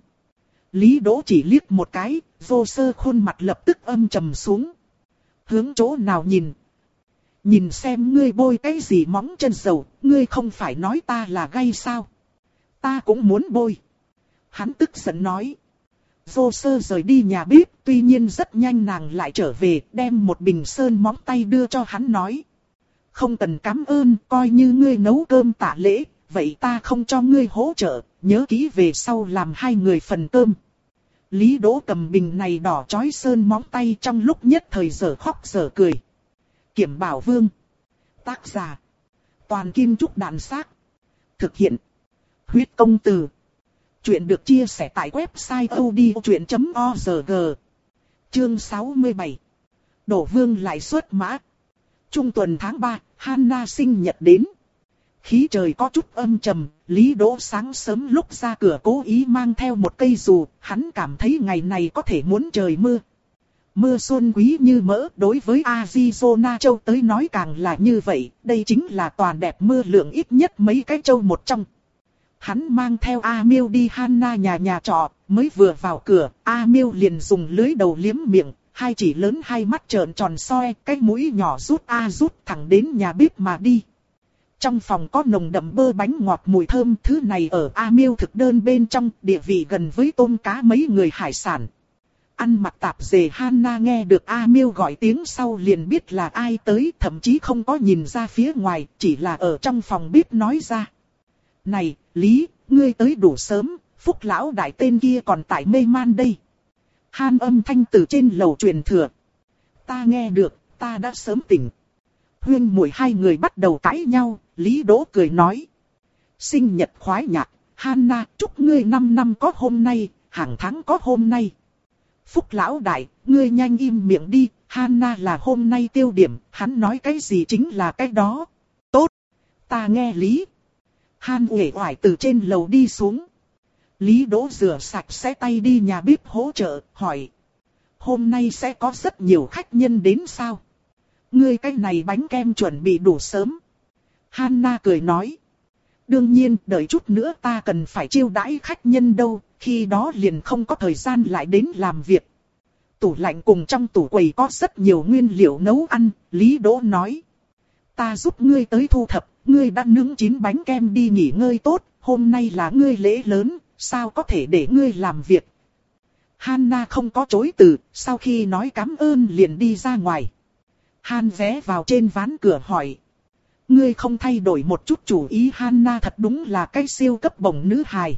Lý Đỗ chỉ liếc một cái, Vô Sơ khuôn mặt lập tức âm trầm xuống. Hướng chỗ nào nhìn? Nhìn xem ngươi bôi cái gì móng chân dầu, ngươi không phải nói ta là gay sao? Ta cũng muốn bôi. Hắn tức giận nói. Vô Sơ rời đi nhà bếp, tuy nhiên rất nhanh nàng lại trở về, đem một bình sơn móng tay đưa cho hắn nói. Không cần cảm ơn, coi như ngươi nấu cơm tạ lễ, vậy ta không cho ngươi hỗ trợ, nhớ kỹ về sau làm hai người phần cơm. Lý Đỗ cầm bình này đỏ chói sơn móng tay trong lúc nhất thời dở khóc dở cười. Kiểm Bảo Vương. Tác giả. Toàn Kim Trúc Đàn Xác. Thực hiện. Huyết Công Từ. Chuyện được chia sẻ tại website odchuyện chấm org. Chương sáu mươi bảy. Đổ Vương lại xuất mã. Trung tuần tháng ba, Hana sinh nhật đến. Khí trời có chút âm trầm, Lý Đỗ sáng sớm lúc ra cửa cố ý mang theo một cây dù, hắn cảm thấy ngày này có thể muốn trời mưa. Mưa xuân quý như mỡ, đối với Arizona châu tới nói càng là như vậy, đây chính là toàn đẹp mưa lượng ít nhất mấy cái châu một trong. Hắn mang theo A Miêu đi Hana nhà nhà trọ, mới vừa vào cửa, A Miêu liền dùng lưới đầu liếm miệng, hai chỉ lớn hai mắt trợn tròn soi, cái mũi nhỏ rút A rút thẳng đến nhà bếp mà đi. Trong phòng có nồng đậm bơ bánh ngọt mùi thơm, thứ này ở A Miêu thực đơn bên trong, địa vị gần với tôm cá mấy người hải sản. Ăn mặc tạp dề Hana nghe được A Miêu gọi tiếng sau liền biết là ai tới, thậm chí không có nhìn ra phía ngoài, chỉ là ở trong phòng bếp nói ra. Này, Lý, ngươi tới đủ sớm, Phúc lão đại tên kia còn tại mê man đây. Han âm thanh từ trên lầu truyền thừa. Ta nghe được, ta đã sớm tỉnh. Huyên muội hai người bắt đầu cãi nhau, Lý Đỗ cười nói. Sinh nhật khoái nhạc, Hana, chúc ngươi năm năm có hôm nay, hàng tháng có hôm nay. Phúc lão đại, ngươi nhanh im miệng đi, Hana là hôm nay tiêu điểm, hắn nói cái gì chính là cái đó. Tốt, ta nghe Lý. Han uể oải từ trên lầu đi xuống. Lý Đỗ rửa sạch sẽ tay đi nhà bếp hỗ trợ, hỏi. Hôm nay sẽ có rất nhiều khách nhân đến sao? Ngươi cái này bánh kem chuẩn bị đủ sớm. Hana cười nói. Đương nhiên, đợi chút nữa ta cần phải chiêu đãi khách nhân đâu, khi đó liền không có thời gian lại đến làm việc. Tủ lạnh cùng trong tủ quầy có rất nhiều nguyên liệu nấu ăn, Lý Đỗ nói. Ta giúp ngươi tới thu thập, ngươi đã nướng chín bánh kem đi nghỉ ngơi tốt, hôm nay là ngươi lễ lớn, sao có thể để ngươi làm việc. Hana không có chối từ, sau khi nói cảm ơn liền đi ra ngoài. Han ghé vào trên ván cửa hỏi. Ngươi không thay đổi một chút chủ ý, Hana thật đúng là cái siêu cấp bổng nữ hài.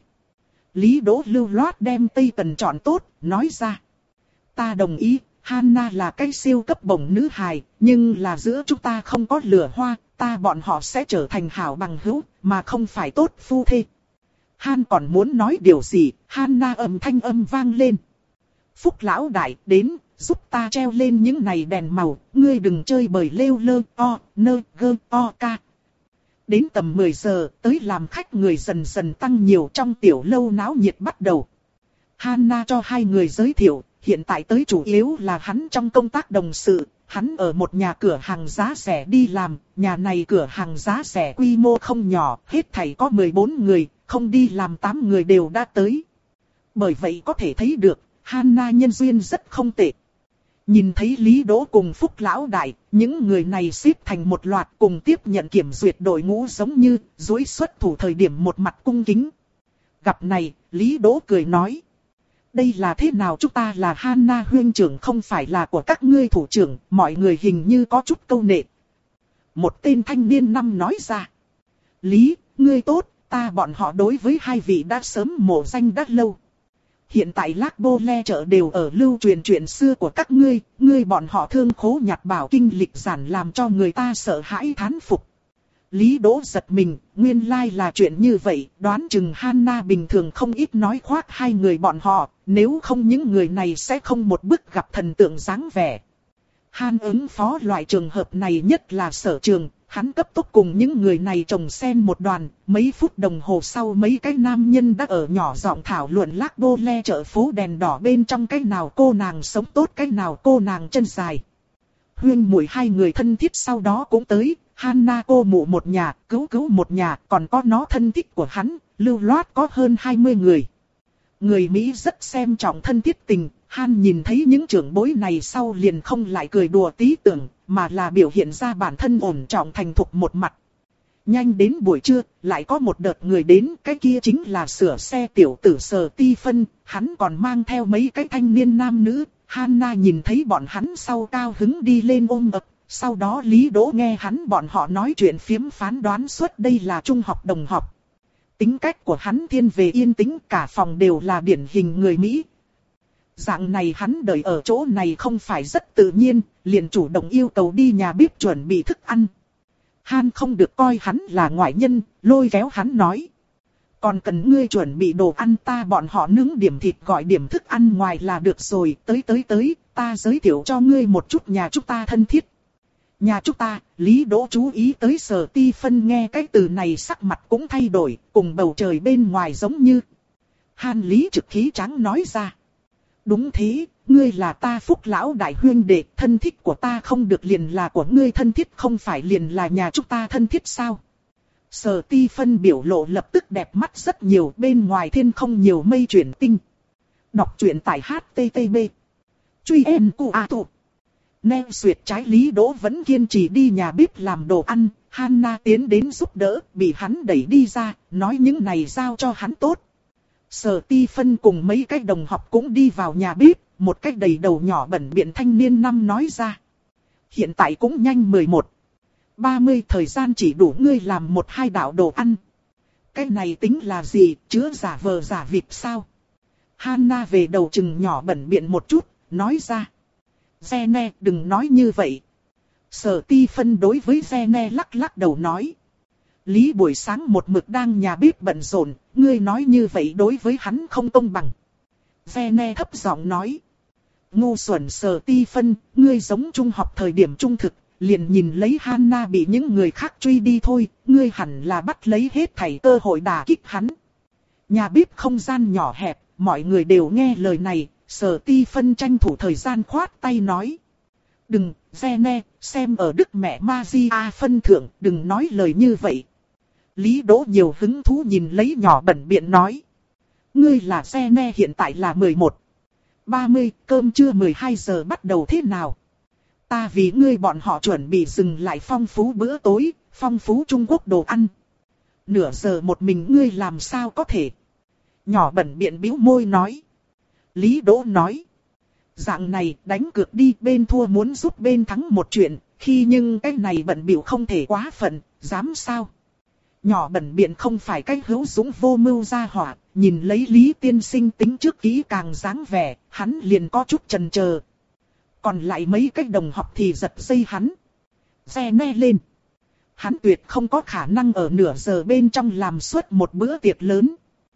Lý Đỗ lưu loát đem tây cần chọn tốt, nói ra. Ta đồng ý, Hana là cái siêu cấp bổng nữ hài, nhưng là giữa chúng ta không có lửa hoa, ta bọn họ sẽ trở thành hảo bằng hữu, mà không phải tốt phu thê. Han còn muốn nói điều gì, Hana âm thanh âm vang lên. Phúc lão đại, đến, giúp ta treo lên những này đèn màu, ngươi đừng chơi bời lêu lơ, o, nơ, gơ, o, ca. Đến tầm mười giờ, tới làm khách người dần dần tăng nhiều, trong tiểu lâu náo nhiệt bắt đầu. Hana cho hai người giới thiệu, hiện tại tới chủ yếu là hắn trong công tác đồng sự, hắn ở một nhà cửa hàng giá rẻ đi làm, nhà này cửa hàng giá rẻ quy mô không nhỏ, hết thảy có mười bốn người, không đi làm tám người đều đã tới. Bởi vậy có thể thấy được, Hana nhân duyên rất không tệ. Nhìn thấy Lý Đỗ cùng Phúc lão đại, những người này xếp thành một loạt cùng tiếp nhận kiểm duyệt đội ngũ giống như, duỗi xuất thủ thời điểm một mặt cung kính. Gặp này, Lý Đỗ cười nói. Đây là thế nào, chúng ta là Hana huynh trưởng không phải là của các ngươi thủ trưởng, mọi người hình như có chút câu nệ. Một tên thanh niên năm nói ra. Lý, ngươi tốt, ta bọn họ đối với hai vị đã sớm mộ danh đã lâu. Hiện tại Lác Bô Le chợ đều ở lưu truyền chuyện xưa của các ngươi, ngươi bọn họ thương khố nhặt bảo kinh lịch giản làm cho người ta sợ hãi thán phục. Lý Đỗ giật mình, nguyên lai là chuyện như vậy, đoán chừng Hana bình thường không ít nói khoác hai người bọn họ, nếu không những người này sẽ không một bức gặp thần tượng dáng vẻ. Han ứng phó loại trường hợp này nhất là sở trường, hắn cấp tốc cùng những người này chồng xen một đoàn, mấy phút đồng hồ sau mấy cái nam nhân đã ở nhỏ giọng thảo luận Lác Bô Le chợ phố đèn đỏ bên trong cái nào cô nàng sống tốt cái nào cô nàng chân dài. Huyên muội hai người thân thiết sau đó cũng tới, Hana cô mụ một nhà, cứu cứu một nhà, còn có nó thân thích của hắn, lưu loát có hơn hai mươi người. Người Mỹ rất xem trọng thân thiết tình, Han nhìn thấy những trưởng bối này sau liền không lại cười đùa tí tưởng, mà là biểu hiện ra bản thân ổn trọng thành thục một mặt. Nhanh đến buổi trưa, lại có một đợt người đến, cái kia chính là sửa xe tiểu tử Sở Ti Phân, hắn còn mang theo mấy cái thanh niên nam nữ. Hana nhìn thấy bọn hắn sau cao hứng đi lên ôm ập, sau đó Lý Đỗ nghe hắn bọn họ nói chuyện phiếm phán đoán suốt đây là trung học đồng học. Tính cách của hắn thiên về yên tĩnh, cả phòng đều là điển hình người Mỹ. Dạng này hắn đợi ở chỗ này không phải rất tự nhiên, liền chủ động yêu cầu đi nhà bếp chuẩn bị thức ăn. Han không được coi hắn là ngoại nhân, lôi kéo hắn nói. Còn cần ngươi chuẩn bị đồ ăn, ta bọn họ nướng điểm thịt gọi điểm thức ăn ngoài là được rồi, tới tới tới, ta giới thiệu cho ngươi một chút nhà chúng ta thân thiết. Nhà chúng ta, Lý Đỗ chú ý tới Sở Ti Phân nghe cái từ này sắc mặt cũng thay đổi, cùng bầu trời bên ngoài giống như. Han Lý trực khí trắng nói ra. Đúng thế, ngươi là ta Phúc lão đại huyên đệ, thân thiết của ta không được liền là của ngươi thân thiết không phải liền là nhà chúng ta thân thiết sao? Sở Ti Phân biểu lộ lập tức đẹp mắt rất nhiều, bên ngoài thiên không nhiều mây chuyển tinh. Đọc truyện tại H T T P. Truy en cu a tụ. Neo Xuyệt trái Lý Đỗ vẫn kiên trì đi nhà bếp làm đồ ăn, Hana tiến đến giúp đỡ, bị hắn đẩy đi ra, nói những này giao cho hắn tốt. Sở Ti Phân cùng mấy cái đồng học cũng đi vào nhà bếp, một cái đầy đầu nhỏ bẩn biện thanh niên năm nói ra. Hiện tại cũng nhanh mười một, ba mươi thời gian chỉ đủ ngươi làm một hai đạo đồ ăn. Cái này tính là gì, chứa giả vờ giả vịt sao? Hana về đầu chừng nhỏ bẩn biện một chút, nói ra. Gene, đừng nói như vậy. Sở Ti Phân đối với Gene lắc lắc đầu nói. Lý buổi sáng một mực đang nhà bếp bận rộn, ngươi nói như vậy đối với hắn không công bằng. Gene thấp giọng nói. Ngu xuẩn Sở Ti Phân, ngươi giống trung học thời điểm trung thực, liền nhìn lấy Hana bị những người khác truy đi thôi, ngươi hẳn là bắt lấy hết thảy cơ hội đả kích hắn. Nhà bếp không gian nhỏ hẹp, mọi người đều nghe lời này. Sở Ti Phân tranh thủ thời gian khoát tay nói. Đừng, Gene, xem ở Đức mẹ Maria phân thượng, đừng nói lời như vậy. Lý Đỗ nhiều hứng thú nhìn lấy nhỏ bẩn biện nói. Ngươi là xe ne hiện tại là mười một ba mươi, cơm trưa mười hai giờ bắt đầu thế nào? Ta vì ngươi bọn họ chuẩn bị dừng lại phong phú bữa tối, phong phú Trung Quốc đồ ăn. Nửa giờ một mình ngươi làm sao có thể? Nhỏ bẩn biện bĩu môi nói. Lý Đỗ nói. Dạng này đánh cược đi, bên thua muốn giúp bên thắng một chuyện, khi nhưng cái này bẩn bịu không thể quá phận, dám sao? Nhỏ bẩn biện không phải cái hữu dũng vô mưu gia hỏa, nhìn lấy Lý tiên sinh tính trước kỹ càng dáng vẻ, hắn liền có chút chần chờ. Còn lại mấy cái đồng học thì giật dây hắn. Xe ne lên. Hắn tuyệt không có khả năng ở nửa giờ bên trong làm suốt một bữa tiệc lớn.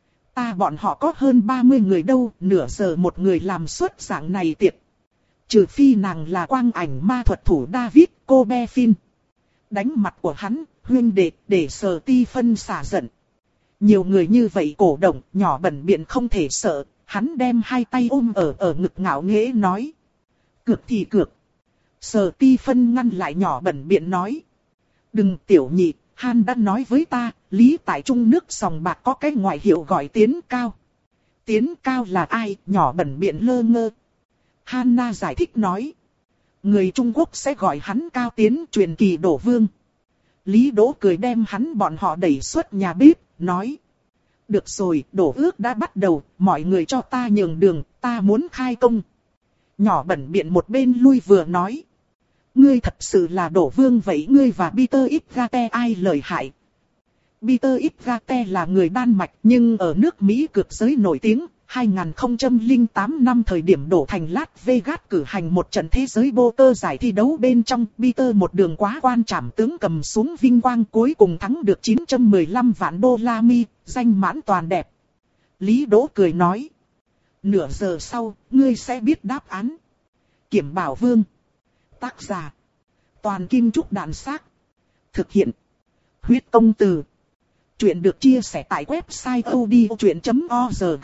Ta bọn họ có hơn ba mươi người đâu, nửa giờ một người làm suốt dạng này tiệc. Trừ phi nàng là quang ảnh ma thuật thủ David, cô Be Phin. Đánh mặt của hắn, huyên đệ, để Sở Ti Phân xả giận. Nhiều người như vậy cổ động, nhỏ bẩn biện không thể sợ, hắn đem hai tay ôm ở ở ngực ngạo nghễ nói. Cược thì cược. Sở Ti Phân ngăn lại nhỏ bẩn biện nói. Đừng tiểu nhị, Han đã nói với ta, Lý tại Trung nước sòng bạc có cái ngoại hiệu gọi Tiến Cao. Tiến Cao là ai? Nhỏ bẩn biện lơ ngơ. Hanna giải thích nói. Người Trung Quốc sẽ gọi hắn Cao Tiến, truyền kỳ đổ vương. Lý Đỗ cười đem hắn bọn họ đẩy xuất nhà bếp, nói. Được rồi, đổ ước đã bắt đầu, mọi người cho ta nhường đường, ta muốn khai công. Nhỏ bẩn biện một bên lui vừa nói. Ngươi thật sự là đổ vương vậy, ngươi và Peter Ipgate ai lợi hại? Peter Ipgate là người Đan Mạch nhưng ở nước Mỹ cực giới nổi tiếng. hai không không tám năm thời điểm đổ thành Las Vegas cử hành một trận thế giới poker giải thi đấu bên trong, Peter một đường quá quan trảm tướng cầm xuống vinh quang, cuối cùng thắng được chín trăm mười lăm vạn đô la Mi, danh mãn toàn đẹp. Lý Đỗ cười nói. Nửa giờ sau, ngươi sẽ biết đáp án. Kiểm Bảo Vương. Tác giả. Toàn Kim Trúc Đàn Xác. Thực hiện. Huyết Công Từ. Chuyện được chia sẻ tại website odchuyện chấm org.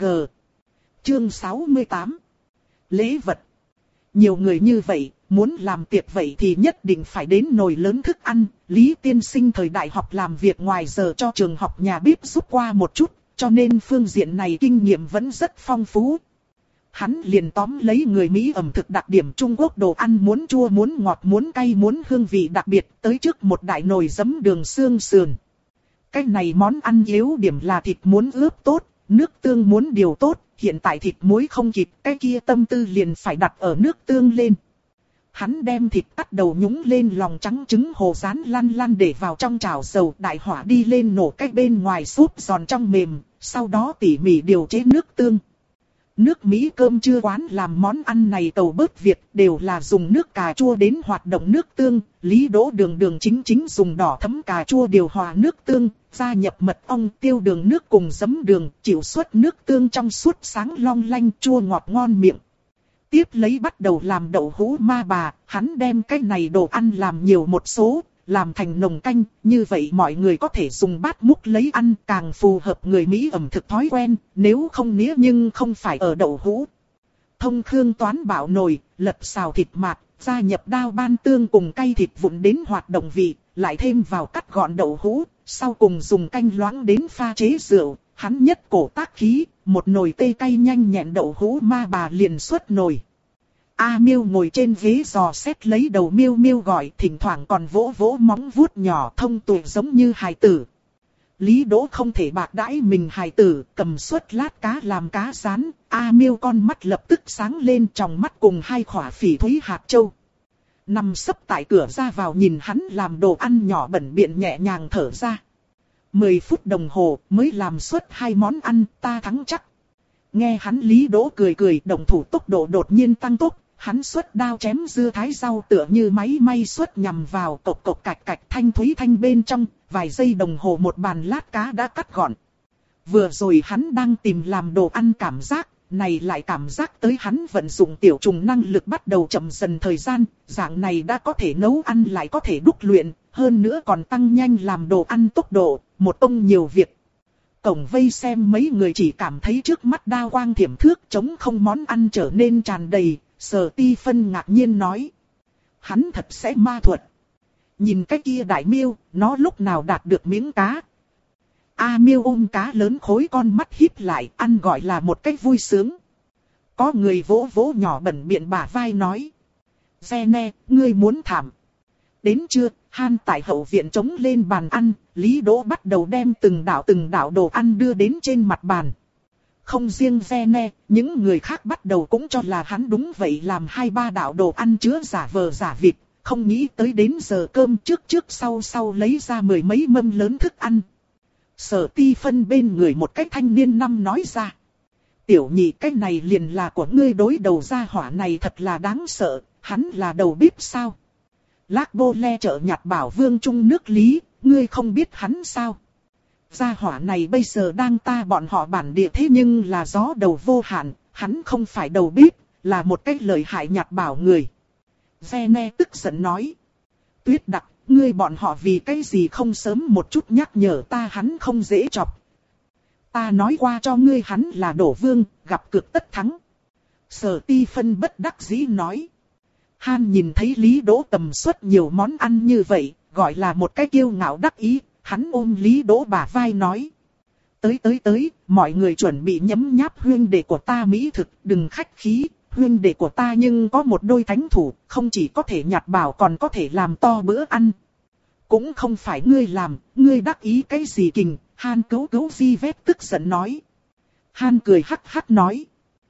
Chương sáu mươi tám. Lễ vật. Nhiều người như vậy, muốn làm tiệc vậy thì nhất định phải đến nồi lớn thức ăn. Lý tiên sinh thời đại học làm việc ngoài giờ cho trường học nhà bếp giúp qua một chút, cho nên phương diện này kinh nghiệm vẫn rất phong phú. Hắn liền tóm lấy người Mỹ ẩm thực đặc điểm Trung Quốc đồ ăn muốn chua muốn ngọt muốn cay muốn hương vị đặc biệt tới trước một đại nồi giấm đường xương sườn. Cái này món ăn yếu điểm là thịt muốn ướp tốt, nước tương muốn điều tốt, hiện tại thịt muối không kịp, cái kia tâm tư liền phải đặt ở nước tương lên. Hắn đem thịt cắt đầu nhúng lên lòng trắng trứng hồ rán lăn lăn để vào trong chảo dầu, đại hỏa đi lên nổ cái bên ngoài súp giòn trong mềm, sau đó tỉ mỉ điều chế nước tương. Nước Mỹ cơm trưa quán làm món ăn này tàu bớt Việt đều là dùng nước cà chua đến hoạt động nước tương. Lý Đỗ đường đường chính chính dùng đỏ thấm cà chua điều hòa nước tương, gia nhập mật ong tiêu đường nước cùng giấm đường, chịu suất nước tương trong suốt sáng long lanh chua ngọt ngon miệng. Tiếp lấy bắt đầu làm đậu hũ ma bà, hắn đem cái này đồ ăn làm nhiều một số, làm thành nồng canh, như vậy mọi người có thể dùng bát múc lấy ăn, càng phù hợp người Mỹ ẩm thực thói quen, nếu không nĩa nhưng không phải ở đậu hũ. Thông khương toán bảo nồi, lật xào thịt mạt, gia nhập đao ban tương cùng cay thịt vụn đến hoạt động vị, lại thêm vào cắt gọn đậu hũ, sau cùng dùng canh loãng đến pha chế rượu, hắn nhất cổ tác khí, một nồi tê cay nhanh nhẹn đậu hũ ma bà liền xuất nồi. A Miêu ngồi trên ghế dò xét lấy đầu Miêu Miêu gọi, thỉnh thoảng còn vỗ vỗ móng vuốt nhỏ thông tuệ giống như hài tử. Lý Đỗ không thể bạc đãi mình hài tử, cầm suất lát cá làm cá rán, A Miêu con mắt lập tức sáng lên, trong mắt cùng hai khỏa phỉ thúy hạt châu. Nằm sấp tại cửa ra vào nhìn hắn làm đồ ăn nhỏ bẩn biện nhẹ nhàng thở ra. Mười phút đồng hồ mới làm suốt hai món ăn, ta thắng chắc. Nghe hắn Lý Đỗ cười cười, động thủ tốc độ đột nhiên tăng tốc. Hắn xuất đao chém dưa thái rau tựa như máy may xuất nhằm vào, cộc cộc cạch cạch thanh thúy thanh bên trong, vài giây đồng hồ một bàn lát cá đã cắt gọn. Vừa rồi hắn đang tìm làm đồ ăn cảm giác, này lại cảm giác tới hắn vận dụng tiểu trùng năng lực bắt đầu chậm dần thời gian, dạng này đã có thể nấu ăn lại có thể đúc luyện, hơn nữa còn tăng nhanh làm đồ ăn tốc độ, một ông nhiều việc. Cổng vây xem mấy người chỉ cảm thấy trước mắt đao quang thiểm thước chống không món ăn trở nên tràn đầy. Sở Ti Phân ngạc nhiên nói. Hắn thật sẽ ma thuật. Nhìn cái kia đại miêu, nó lúc nào đạt được miếng cá. A Miêu ôm cá lớn khối con mắt híp lại, ăn gọi là một cách vui sướng. Có người vỗ vỗ nhỏ bẩn biện bả vai nói. Zene, ngươi muốn thảm. Đến trưa, Han tại hậu viện trống lên bàn ăn, Lý Đỗ bắt đầu đem từng đảo từng đảo đồ ăn đưa đến trên mặt bàn. Không riêng Zene, những người khác bắt đầu cũng cho là hắn đúng vậy làm hai ba đảo đồ ăn chứa giả vờ giả vịt, không nghĩ tới đến giờ cơm trước trước sau sau lấy ra mười mấy mâm lớn thức ăn. Sở Ti Phân bên người một cái thanh niên năm nói ra. Tiểu nhị cái này liền là của ngươi, đối đầu gia hỏa này thật là đáng sợ, hắn là đầu bếp sao? Lác Bô Le trợ nhặt bảo vương trung nước Lý, ngươi không biết hắn sao? Gia hỏa này bây giờ đang ta bọn họ bản địa thế nhưng là gió đầu vô hạn, hắn không phải đầu bếp, là một cái lợi hại nhặt bảo người. Zene tức giận nói. Tuyết Đặc, ngươi bọn họ vì cái gì không sớm một chút nhắc nhở ta, hắn không dễ chọc. Ta nói qua cho ngươi hắn là đổ vương, gặp cược tất thắng. Sở Ti Phân bất đắc dĩ nói. Han nhìn thấy Lý Đỗ tầm suất nhiều món ăn như vậy, gọi là một cái kiêu ngạo đắc ý, hắn ôm Lý Đỗ bả vai nói. Tới tới tới, mọi người chuẩn bị nhấm nháp huyên đệ của ta mỹ thực, đừng khách khí, huyên đệ của ta nhưng có một đôi thánh thủ, không chỉ có thể nhặt bảo còn có thể làm to bữa ăn. Cũng không phải ngươi làm, ngươi đắc ý cái gì kình, Han cứu cứu Di Vét tức giận nói. Han cười hắc hắc nói.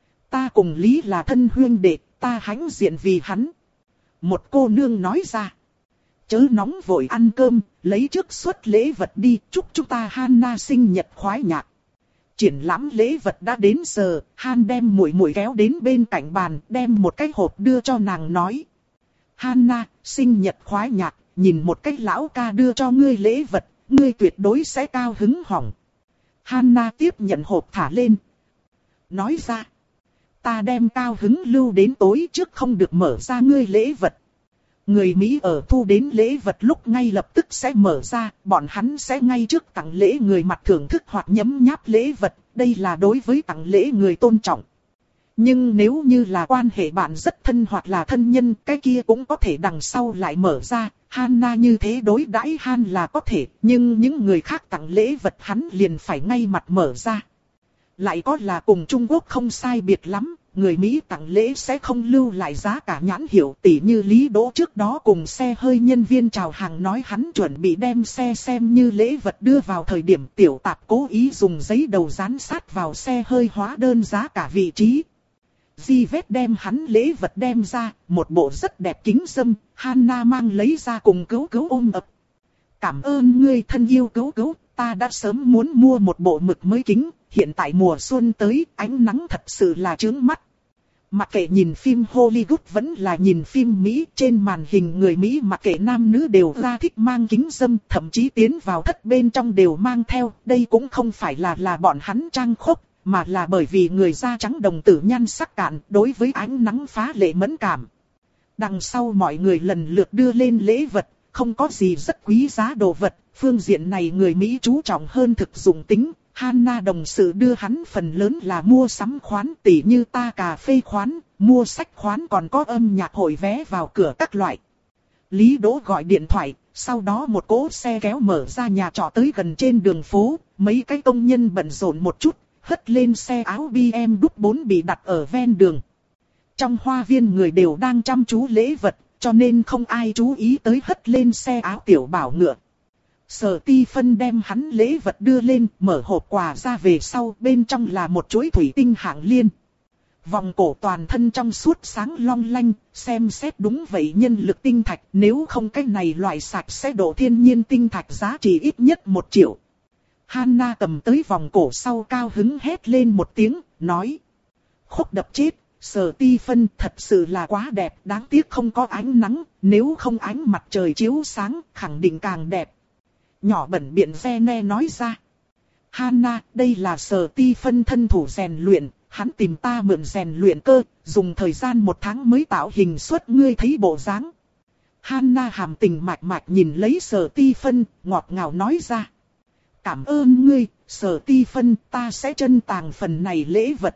Ta cùng Lý là thân huyên đệ, ta hãnh diện vì hắn. Một cô nương nói ra. Chớ nóng vội ăn cơm, lấy trước suất lễ vật đi, chúc chúng ta Hanna sinh nhật khoái nhạc. Triển lãm lễ vật đã đến giờ, Han đem muội muội kéo đến bên cạnh bàn, đem một cái hộp đưa cho nàng nói. Hanna, sinh nhật khoái nhạc, nhìn một cái lão ca đưa cho ngươi lễ vật, ngươi tuyệt đối sẽ cao hứng hỏng. Hanna tiếp nhận hộp thả lên. Nói ra, ta đem cao hứng lưu đến tối trước không được mở ra ngươi lễ vật. Người Mỹ ở thu đến lễ vật lúc ngay lập tức sẽ mở ra, bọn hắn sẽ ngay trước tặng lễ người mặt thưởng thức hoặc nhấm nháp lễ vật, đây là đối với tặng lễ người tôn trọng. Nhưng nếu như là quan hệ bạn rất thân hoặc là thân nhân, cái kia cũng có thể đằng sau lại mở ra. Hanna như thế đối đãi Han là có thể, nhưng những người khác tặng lễ vật hắn liền phải ngay mặt mở ra. Lại có là cùng Trung Quốc không sai biệt lắm, người Mỹ tặng lễ sẽ không lưu lại giá cả nhãn hiệu, tỉ như Lý Đỗ trước đó cùng xe hơi nhân viên chào hàng nói hắn chuẩn bị đem xe xem như lễ vật đưa vào thời điểm tiểu tạp cố ý dùng giấy đầu dán sát vào xe hơi hóa đơn giá cả vị trí. Di Vết đem hắn lễ vật đem ra, một bộ rất đẹp kính dâm, Hanna mang lấy ra cùng cứu cứu ôm ập. Cảm ơn ngươi thân yêu cứu cứu, ta đã sớm muốn mua một bộ mực mới kính, hiện tại mùa xuân tới, ánh nắng thật sự là chướng mắt. Mặc kệ nhìn phim Hollywood vẫn là nhìn phim Mỹ, trên màn hình người Mỹ mặc kệ nam nữ đều ra thích mang kính dâm, thậm chí tiến vào thất bên trong đều mang theo, đây cũng không phải là là bọn hắn trang khốc, mà là bởi vì người da trắng đồng tử nhan sắc cạn, đối với ánh nắng phá lệ mẫn cảm. Đằng sau mọi người lần lượt đưa lên lễ vật, không có gì rất quý giá đồ vật, phương diện này người Mỹ chú trọng hơn thực dụng tính. Hanna đồng sự đưa hắn phần lớn là mua sắm khoán, tỉ như ta cà phê khoán, mua sách khoán còn có âm nhạc hội vé vào cửa các loại. Lý Đỗ gọi điện thoại, sau đó một cỗ xe kéo mở ra nhà trọ tới gần trên đường phố, mấy cái công nhân bận rộn một chút, hất lên xe áo bê em W bốn bị đặt ở ven đường. Trong hoa viên người đều đang chăm chú lễ vật, cho nên không ai chú ý tới hất lên xe áo tiểu bảo ngựa. Sở Ti Phân đem hắn lễ vật đưa lên, mở hộp quà ra về sau, bên trong là một chuỗi thủy tinh hạng liên. Vòng cổ toàn thân trong suốt sáng long lanh, xem xét đúng vậy nhân lực tinh thạch, nếu không cái này loại sạch sẽ độ thiên nhiên tinh thạch giá trị ít nhất một triệu. Hanna cầm tới vòng cổ sau cao hứng hét lên một tiếng, nói. Khúc đập chết, Sở Ti Phân thật sự là quá đẹp, đáng tiếc không có ánh nắng, nếu không ánh mặt trời chiếu sáng, khẳng định càng đẹp. Nhỏ bẩn biện Zene nói ra. Hanna, đây là Sở Ti Phân thân thủ rèn luyện, hắn tìm ta mượn rèn luyện cơ, dùng thời gian một tháng mới tạo hình xuất ngươi thấy bộ dáng. Hanna hàm tình mạch mạch nhìn lấy Sở Ti Phân, ngọt ngào nói ra. Cảm ơn ngươi, Sở Ti Phân, ta sẽ trân tàng phần này lễ vật.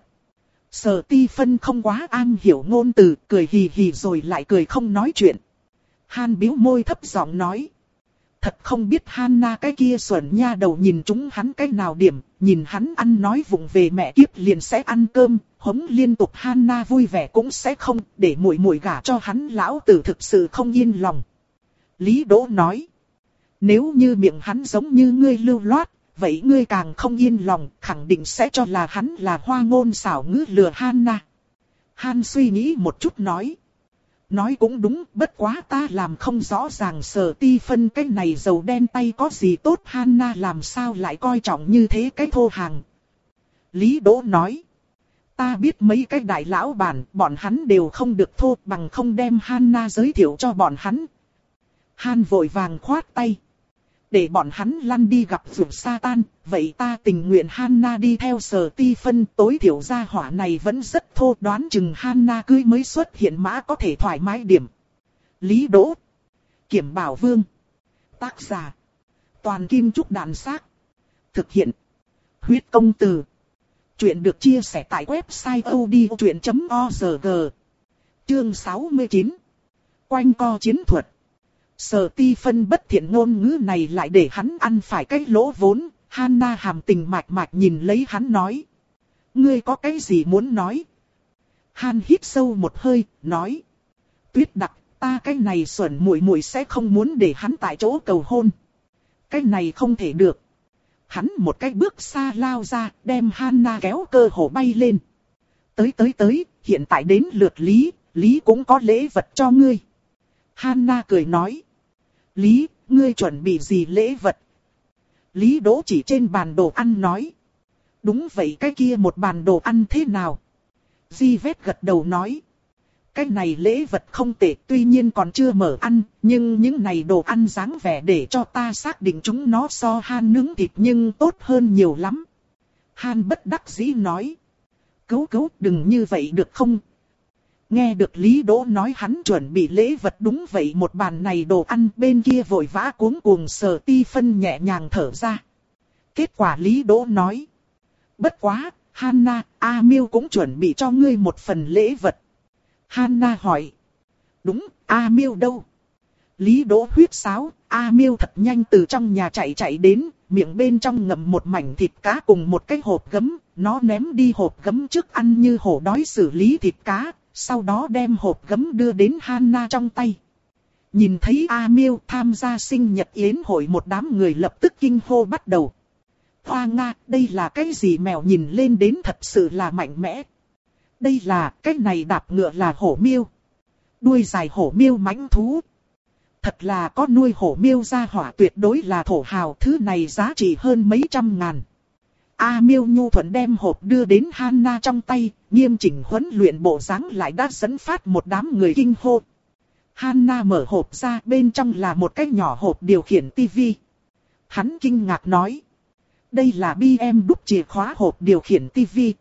Sở Ti Phân không quá an hiểu ngôn từ, cười hì hì rồi lại cười không nói chuyện. Han bĩu môi thấp giọng nói. Thật không biết Hana cái kia xuẩn nha đầu nhìn chúng hắn cái nào điểm, nhìn hắn ăn nói vụng về mẹ kiếp liền sẽ ăn cơm, hống liên tục Hana vui vẻ cũng sẽ không, để muội muội gả cho hắn lão tử thực sự không yên lòng. Lý Đỗ nói, nếu như miệng hắn giống như ngươi lưu loát, vậy ngươi càng không yên lòng, khẳng định sẽ cho là hắn là hoa ngôn xảo ngữ lừa Hana. Han suy nghĩ một chút nói. Nói cũng đúng, bất quá ta làm không rõ ràng Sở Ti Phân cái này dầu đen tay có gì tốt, Hana làm sao lại coi trọng như thế cái thô hàng. Lý Đỗ nói. Ta biết mấy cái đại lão bản, bọn hắn đều không được thô bằng không đem Hana giới thiệu cho bọn hắn. Han vội vàng khoát tay. Để bọn hắn lăn đi gặp vượt Satan, vậy ta tình nguyện Hana đi theo Sở Ti Phân, tối thiểu gia hỏa này vẫn rất thô, đoán chừng Hana cưới mới xuất hiện mã có thể thoải mái điểm. Lý Đỗ, Kiểm Bảo Vương, tác giả, Toàn Kim Trúc Đàn Xác, thực hiện, Huyết Công Từ. Chuyện được chia sẻ tại website odchuyện chấm org. Chương sáu mươi chín, Quanh co chiến thuật. Sở Ti Phân bất thiện ngôn ngữ này lại để hắn ăn phải cái lỗ vốn, Hana hàm tình mạch mạch nhìn lấy hắn nói. Ngươi có cái gì muốn nói? Han hít sâu một hơi, nói. Tuyết Đặc, ta cái này xuẩn muội muội sẽ không muốn để hắn tại chỗ cầu hôn. Cái này không thể được. Hắn một cái bước xa lao ra, đem Hana kéo cơ hồ bay lên. Tới tới tới, hiện tại đến lượt Lý, Lý cũng có lễ vật cho ngươi. Hana cười nói. Lý, ngươi chuẩn bị gì lễ vật? Lý Đỗ chỉ trên bàn đồ ăn nói. Đúng vậy, cái kia một bàn đồ ăn thế nào? Di Vết gật đầu nói. Cái này lễ vật không tệ, tuy nhiên còn chưa mở ăn, nhưng những này đồ ăn dáng vẻ để cho ta xác định chúng nó so Han nướng thịt nhưng tốt hơn nhiều lắm. Han bất đắc dĩ nói. Cứu cứu, đừng như vậy được không? Nghe được Lý Đỗ nói hắn chuẩn bị lễ vật, đúng vậy, một bàn này đồ ăn, bên kia vội vã cuống cuồng Sở Ti Phân nhẹ nhàng thở ra. Kết quả Lý Đỗ nói. Bất quá, Hana, A Miêu cũng chuẩn bị cho ngươi một phần lễ vật. Hana hỏi. Đúng, A Miêu đâu? Lý Đỗ huyết sáo, A Miêu thật nhanh từ trong nhà chạy chạy đến, miệng bên trong ngậm một mảnh thịt cá cùng một cái hộp gấm, nó ném đi hộp gấm trước ăn như hổ đói xử lý thịt cá. Sau đó đem hộp gấm đưa đến Hana trong tay. Nhìn thấy A Miêu tham gia sinh nhật yến hội, một đám người lập tức kinh hô bắt đầu. Hoa Nga, đây là cái gì? Mèo nhìn lên đến thật sự là mạnh mẽ. Đây là, cái này đạp ngựa là hổ miêu. Đuôi dài hổ miêu mãnh thú. Thật là có nuôi hổ miêu gia hỏa tuyệt đối là thổ hào, thứ này giá trị hơn mấy trăm ngàn. A Miêu nhu thuận đem hộp đưa đến Hana trong tay, nghiêm chỉnh huấn luyện bộ dáng lại đã dẫn phát một đám người kinh hô. Hana mở hộp ra, bên trong là một cái nhỏ hộp điều khiển tivi. Hắn kinh ngạc nói. Đây là bê em đúc chìa khóa hộp điều khiển tivi.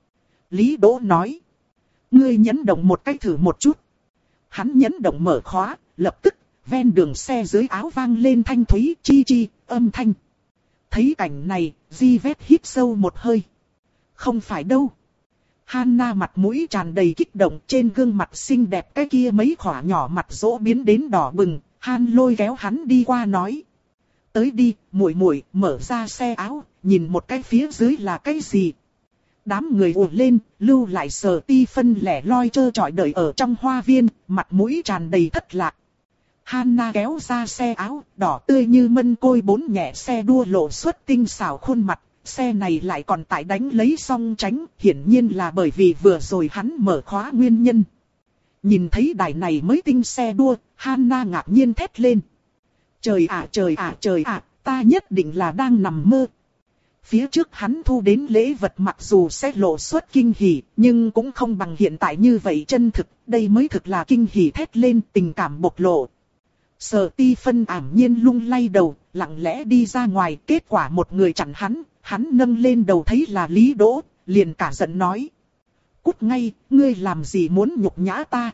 Lý Đỗ nói. Ngươi nhấn động một cái thử một chút. Hắn nhấn động mở khóa, lập tức, ven đường xe dưới áo vang lên thanh thúy chi chi, âm thanh. Thấy cảnh này, Di Vết hít sâu một hơi. Không phải đâu. Hana mặt mũi tràn đầy kích động, trên gương mặt xinh đẹp cái kia mấy khỏa nhỏ mặt rỗ biến đến đỏ bừng. Han lôi kéo hắn đi qua nói. Tới đi, muội muội, mở ra xe áo, nhìn một cái phía dưới là cái gì. Đám người ùa lên, lưu lại Sở Ti Phân lẻ loi trơ trọi đợi ở trong hoa viên, mặt mũi tràn đầy thất lạc. Hana kéo ra xe áo, đỏ tươi như mân côi bốn nhẹ xe đua lộ xuất tinh xảo khuôn mặt, xe này lại còn tại đánh lấy song tránh, hiển nhiên là bởi vì vừa rồi hắn mở khóa nguyên nhân. Nhìn thấy đài này mới tinh xe đua, Hana ngạc nhiên thét lên. Trời ạ trời ạ trời ạ, ta nhất định là đang nằm mơ. Phía trước hắn thu đến lễ vật mặc dù sẽ lộ xuất kinh hỉ, nhưng cũng không bằng hiện tại như vậy chân thực, đây mới thực là kinh hỉ thét lên, tình cảm bộc lộ. Sở Ti Phân ảm nhiên lung lay đầu, lặng lẽ đi ra ngoài, kết quả một người chặn hắn, hắn nâng lên đầu thấy là Lý Đỗ, liền cả giận nói. Cút ngay, ngươi làm gì muốn nhục nhã ta?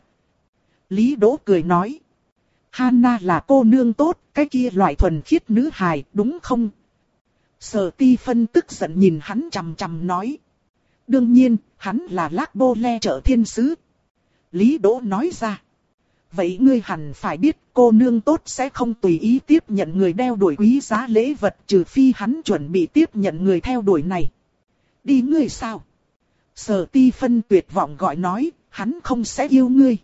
Lý Đỗ cười nói. Hana là cô nương tốt, cái kia loại thuần khiết nữ hài, đúng không? Sở Ti Phân tức giận nhìn hắn chằm chằm nói. Đương nhiên, hắn là Lác Bô Le Trợ Thiên Sứ. Lý Đỗ nói ra. vậy ngươi hẳn phải biết cô nương tốt sẽ không tùy ý tiếp nhận người đeo đuổi quý giá lễ vật trừ phi hắn chuẩn bị tiếp nhận người theo đuổi này. Đi ngươi sao? Sở Ti Phân tuyệt vọng gọi nói, hắn không sẽ yêu ngươi.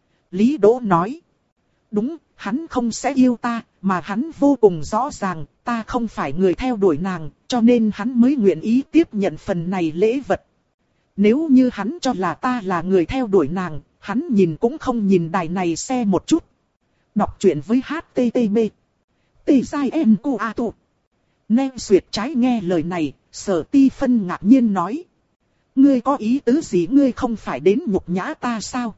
Lý Đỗ nói, đúng, hắn không sẽ yêu ta, mà hắn vô cùng rõ ràng, ta không phải người theo đuổi nàng, cho nên hắn mới nguyện ý tiếp nhận phần này lễ vật. Nếu như hắn cho là ta là người theo đuổi nàng, hắn nhìn cũng không nhìn đài này xe một chút. Đọc truyện với hát tê tê bê. Tê sai em cu a tụ. Nên Duyệt trái nghe lời này, Sở Ti Phân ngạc nhiên nói. Ngươi có ý tứ gì, ngươi không phải đến nhục nhã ta sao?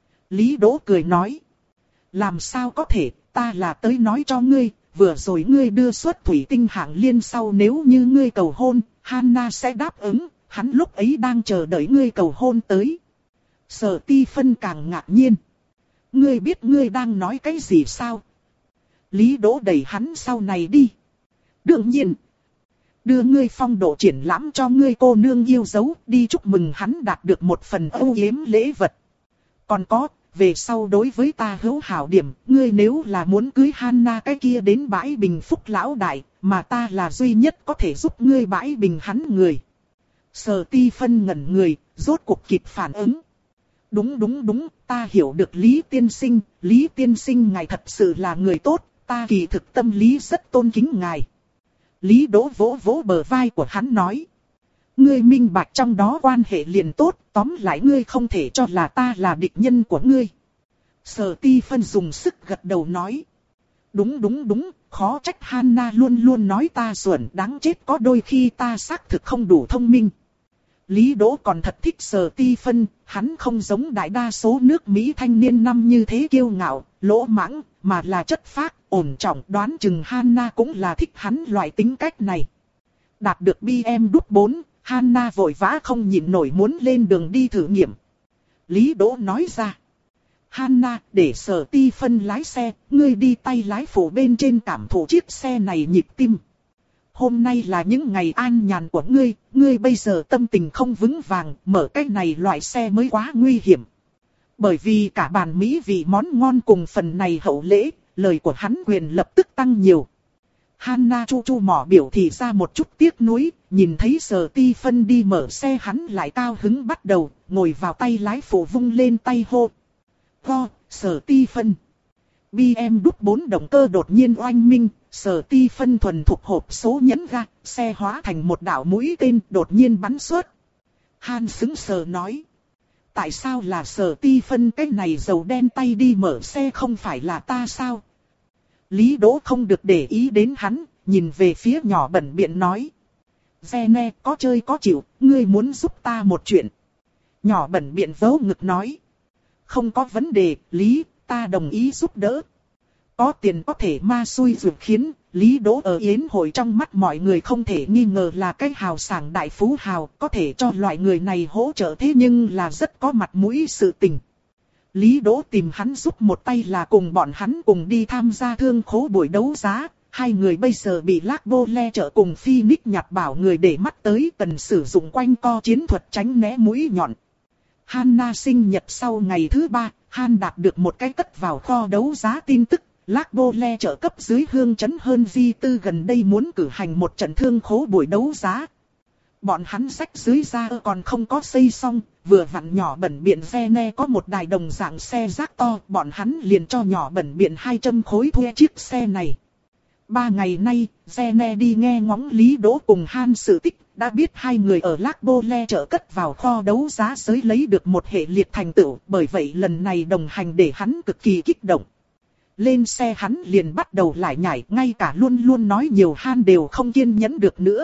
Lý Đỗ cười nói. Làm sao có thể, ta là tới nói cho ngươi, vừa rồi ngươi đưa xuất thủy tinh hạng liên sau, nếu như ngươi cầu hôn, Hanna sẽ đáp ứng, hắn lúc ấy đang chờ đợi ngươi cầu hôn tới. Sở Ti Phân càng ngạc nhiên. Ngươi biết ngươi đang nói cái gì sao? Lý Đỗ đẩy hắn sau này đi. Đương nhiên. Đưa ngươi phong độ triển lãm cho ngươi cô nương yêu dấu, đi chúc mừng hắn đạt được một phần âu yếm lễ vật. Còn có, về sau đối với ta hữu hảo điểm, ngươi nếu là muốn cưới Hanna cái kia đến bãi bình phúc lão đại, mà ta là duy nhất có thể giúp ngươi bãi bình hắn người. Sở Ti Phân ngẩn người, rốt cuộc kịp phản ứng. Đúng đúng đúng, ta hiểu được Lý tiên sinh, Lý tiên sinh ngài thật sự là người tốt, ta kỳ thực tâm lý rất tôn kính ngài. Lý Đỗ vỗ vỗ bờ vai của hắn nói. Ngươi minh bạch trong đó quan hệ liền tốt, tóm lại ngươi không thể cho là ta là địch nhân của ngươi. Sở Ti Phân dùng sức gật đầu nói. Đúng đúng đúng, khó trách Hanna luôn luôn nói ta xuẩn, đáng chết, có đôi khi ta xác thực không đủ thông minh. Lý Đỗ còn thật thích Sở Ti Phân, hắn không giống đại đa số nước Mỹ thanh niên năm như thế kiêu ngạo, lỗ mãng, mà là chất phác, ổn trọng, đoán chừng Hanna cũng là thích hắn loại tính cách này. Đạt được bê em W bốn, Hanna vội vã không nhịn nổi muốn lên đường đi thử nghiệm. Lý Đỗ nói ra. Hanna, để Sở Ti Phân lái xe, ngươi đi tay lái phụ bên trên cảm thụ chiếc xe này nhịp tim. Hôm nay là những ngày an nhàn của ngươi, ngươi bây giờ tâm tình không vững vàng, mở cái này loại xe mới quá nguy hiểm. Bởi vì cả bàn mỹ vị món ngon cùng phần này hậu lễ, lời của hắn quyền lập tức tăng nhiều. Hanna chu chu mỏ biểu thị ra một chút tiếc nuối, nhìn thấy Sở Ti Phân đi mở xe hắn lại cao hứng bắt đầu, ngồi vào tay lái phụ vung lên tay hô. Ho, Sở Ti Phân. bê em W bốn động cơ đột nhiên oanh minh, Sở Ti Phân thuần thục hộp số nhấn ga, xe hóa thành một đạo mũi tên đột nhiên bắn xuất. Han sững sờ nói. Tại sao là Sở Ti Phân, cái này dầu đen tay đi mở xe không phải là ta sao? Lý Đỗ không được để ý đến hắn, nhìn về phía nhỏ bẩn biện nói. Gene, có chơi có chịu, ngươi muốn giúp ta một chuyện. Nhỏ bẩn biện vớ ngực nói. Không có vấn đề, Lý, ta đồng ý giúp đỡ. Có tiền có thể ma xui ruột khiến, Lý Đỗ ở yến hội trong mắt mọi người không thể nghi ngờ là cái hào sảng đại phú hào, có thể cho loại người này hỗ trợ, thế nhưng là rất có mặt mũi sự tình. Lý Đỗ tìm hắn giúp một tay là cùng bọn hắn cùng đi tham gia thương khố buổi đấu giá, hai người bây giờ bị Lác Bô Le trợ cùng Phoenix nhặt bảo người để mắt tới, cần sử dụng quanh co chiến thuật tránh né mũi nhọn. Hanna sinh nhật sau ngày thứ ba, Han đạt được một cái cất vào kho đấu giá tin tức. Lác Bô Le trợ cấp dưới hương chấn hơn di tư gần đây muốn cử hành một trận thương khố buổi đấu giá. Bọn hắn sách dưới ra còn không có xây xong, vừa vặn nhỏ bẩn biện Gene có một đài đồng dạng xe rác to, bọn hắn liền cho nhỏ bẩn biện hai trăm khối thuê chiếc xe này. Ba ngày nay, Gene đi nghe ngóng Lý Đỗ cùng Han sự tích, đã biết hai người ở Lác Bô Le trợ cất vào kho đấu giá giới lấy được một hệ liệt thành tựu, bởi vậy lần này đồng hành để hắn cực kỳ kích động. Lên xe hắn liền bắt đầu lải nhải, ngay cả luôn luôn nói nhiều Han đều không kiên nhẫn được nữa.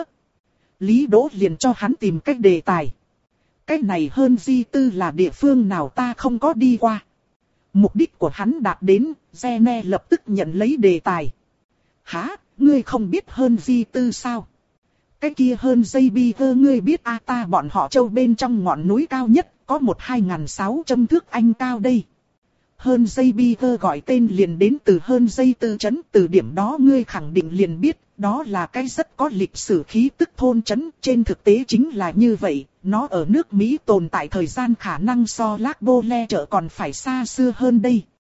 Lý Đỗ liền cho hắn tìm cách đề tài. Cái này hơn di tư là địa phương nào ta không có đi qua. Mục đích của hắn đạt đến, Gene lập tức nhận lấy đề tài. Hả, ngươi không biết hơn di tư sao? Cái kia hơn dây bi vơ ngươi biết a à, ta bọn họ châu bên trong ngọn núi cao nhất, có một hai ngàn sáu trăm thước anh cao đây. Hơn dây bi vơ gọi tên liền đến từ hơn dây tư trấn, từ điểm đó ngươi khẳng định liền biết, đó là cái rất có lịch sử khí tức thôn trấn, trên thực tế chính là như vậy, nó ở nước Mỹ tồn tại thời gian khả năng so Lác Bô Le trợ còn phải xa xưa hơn đây.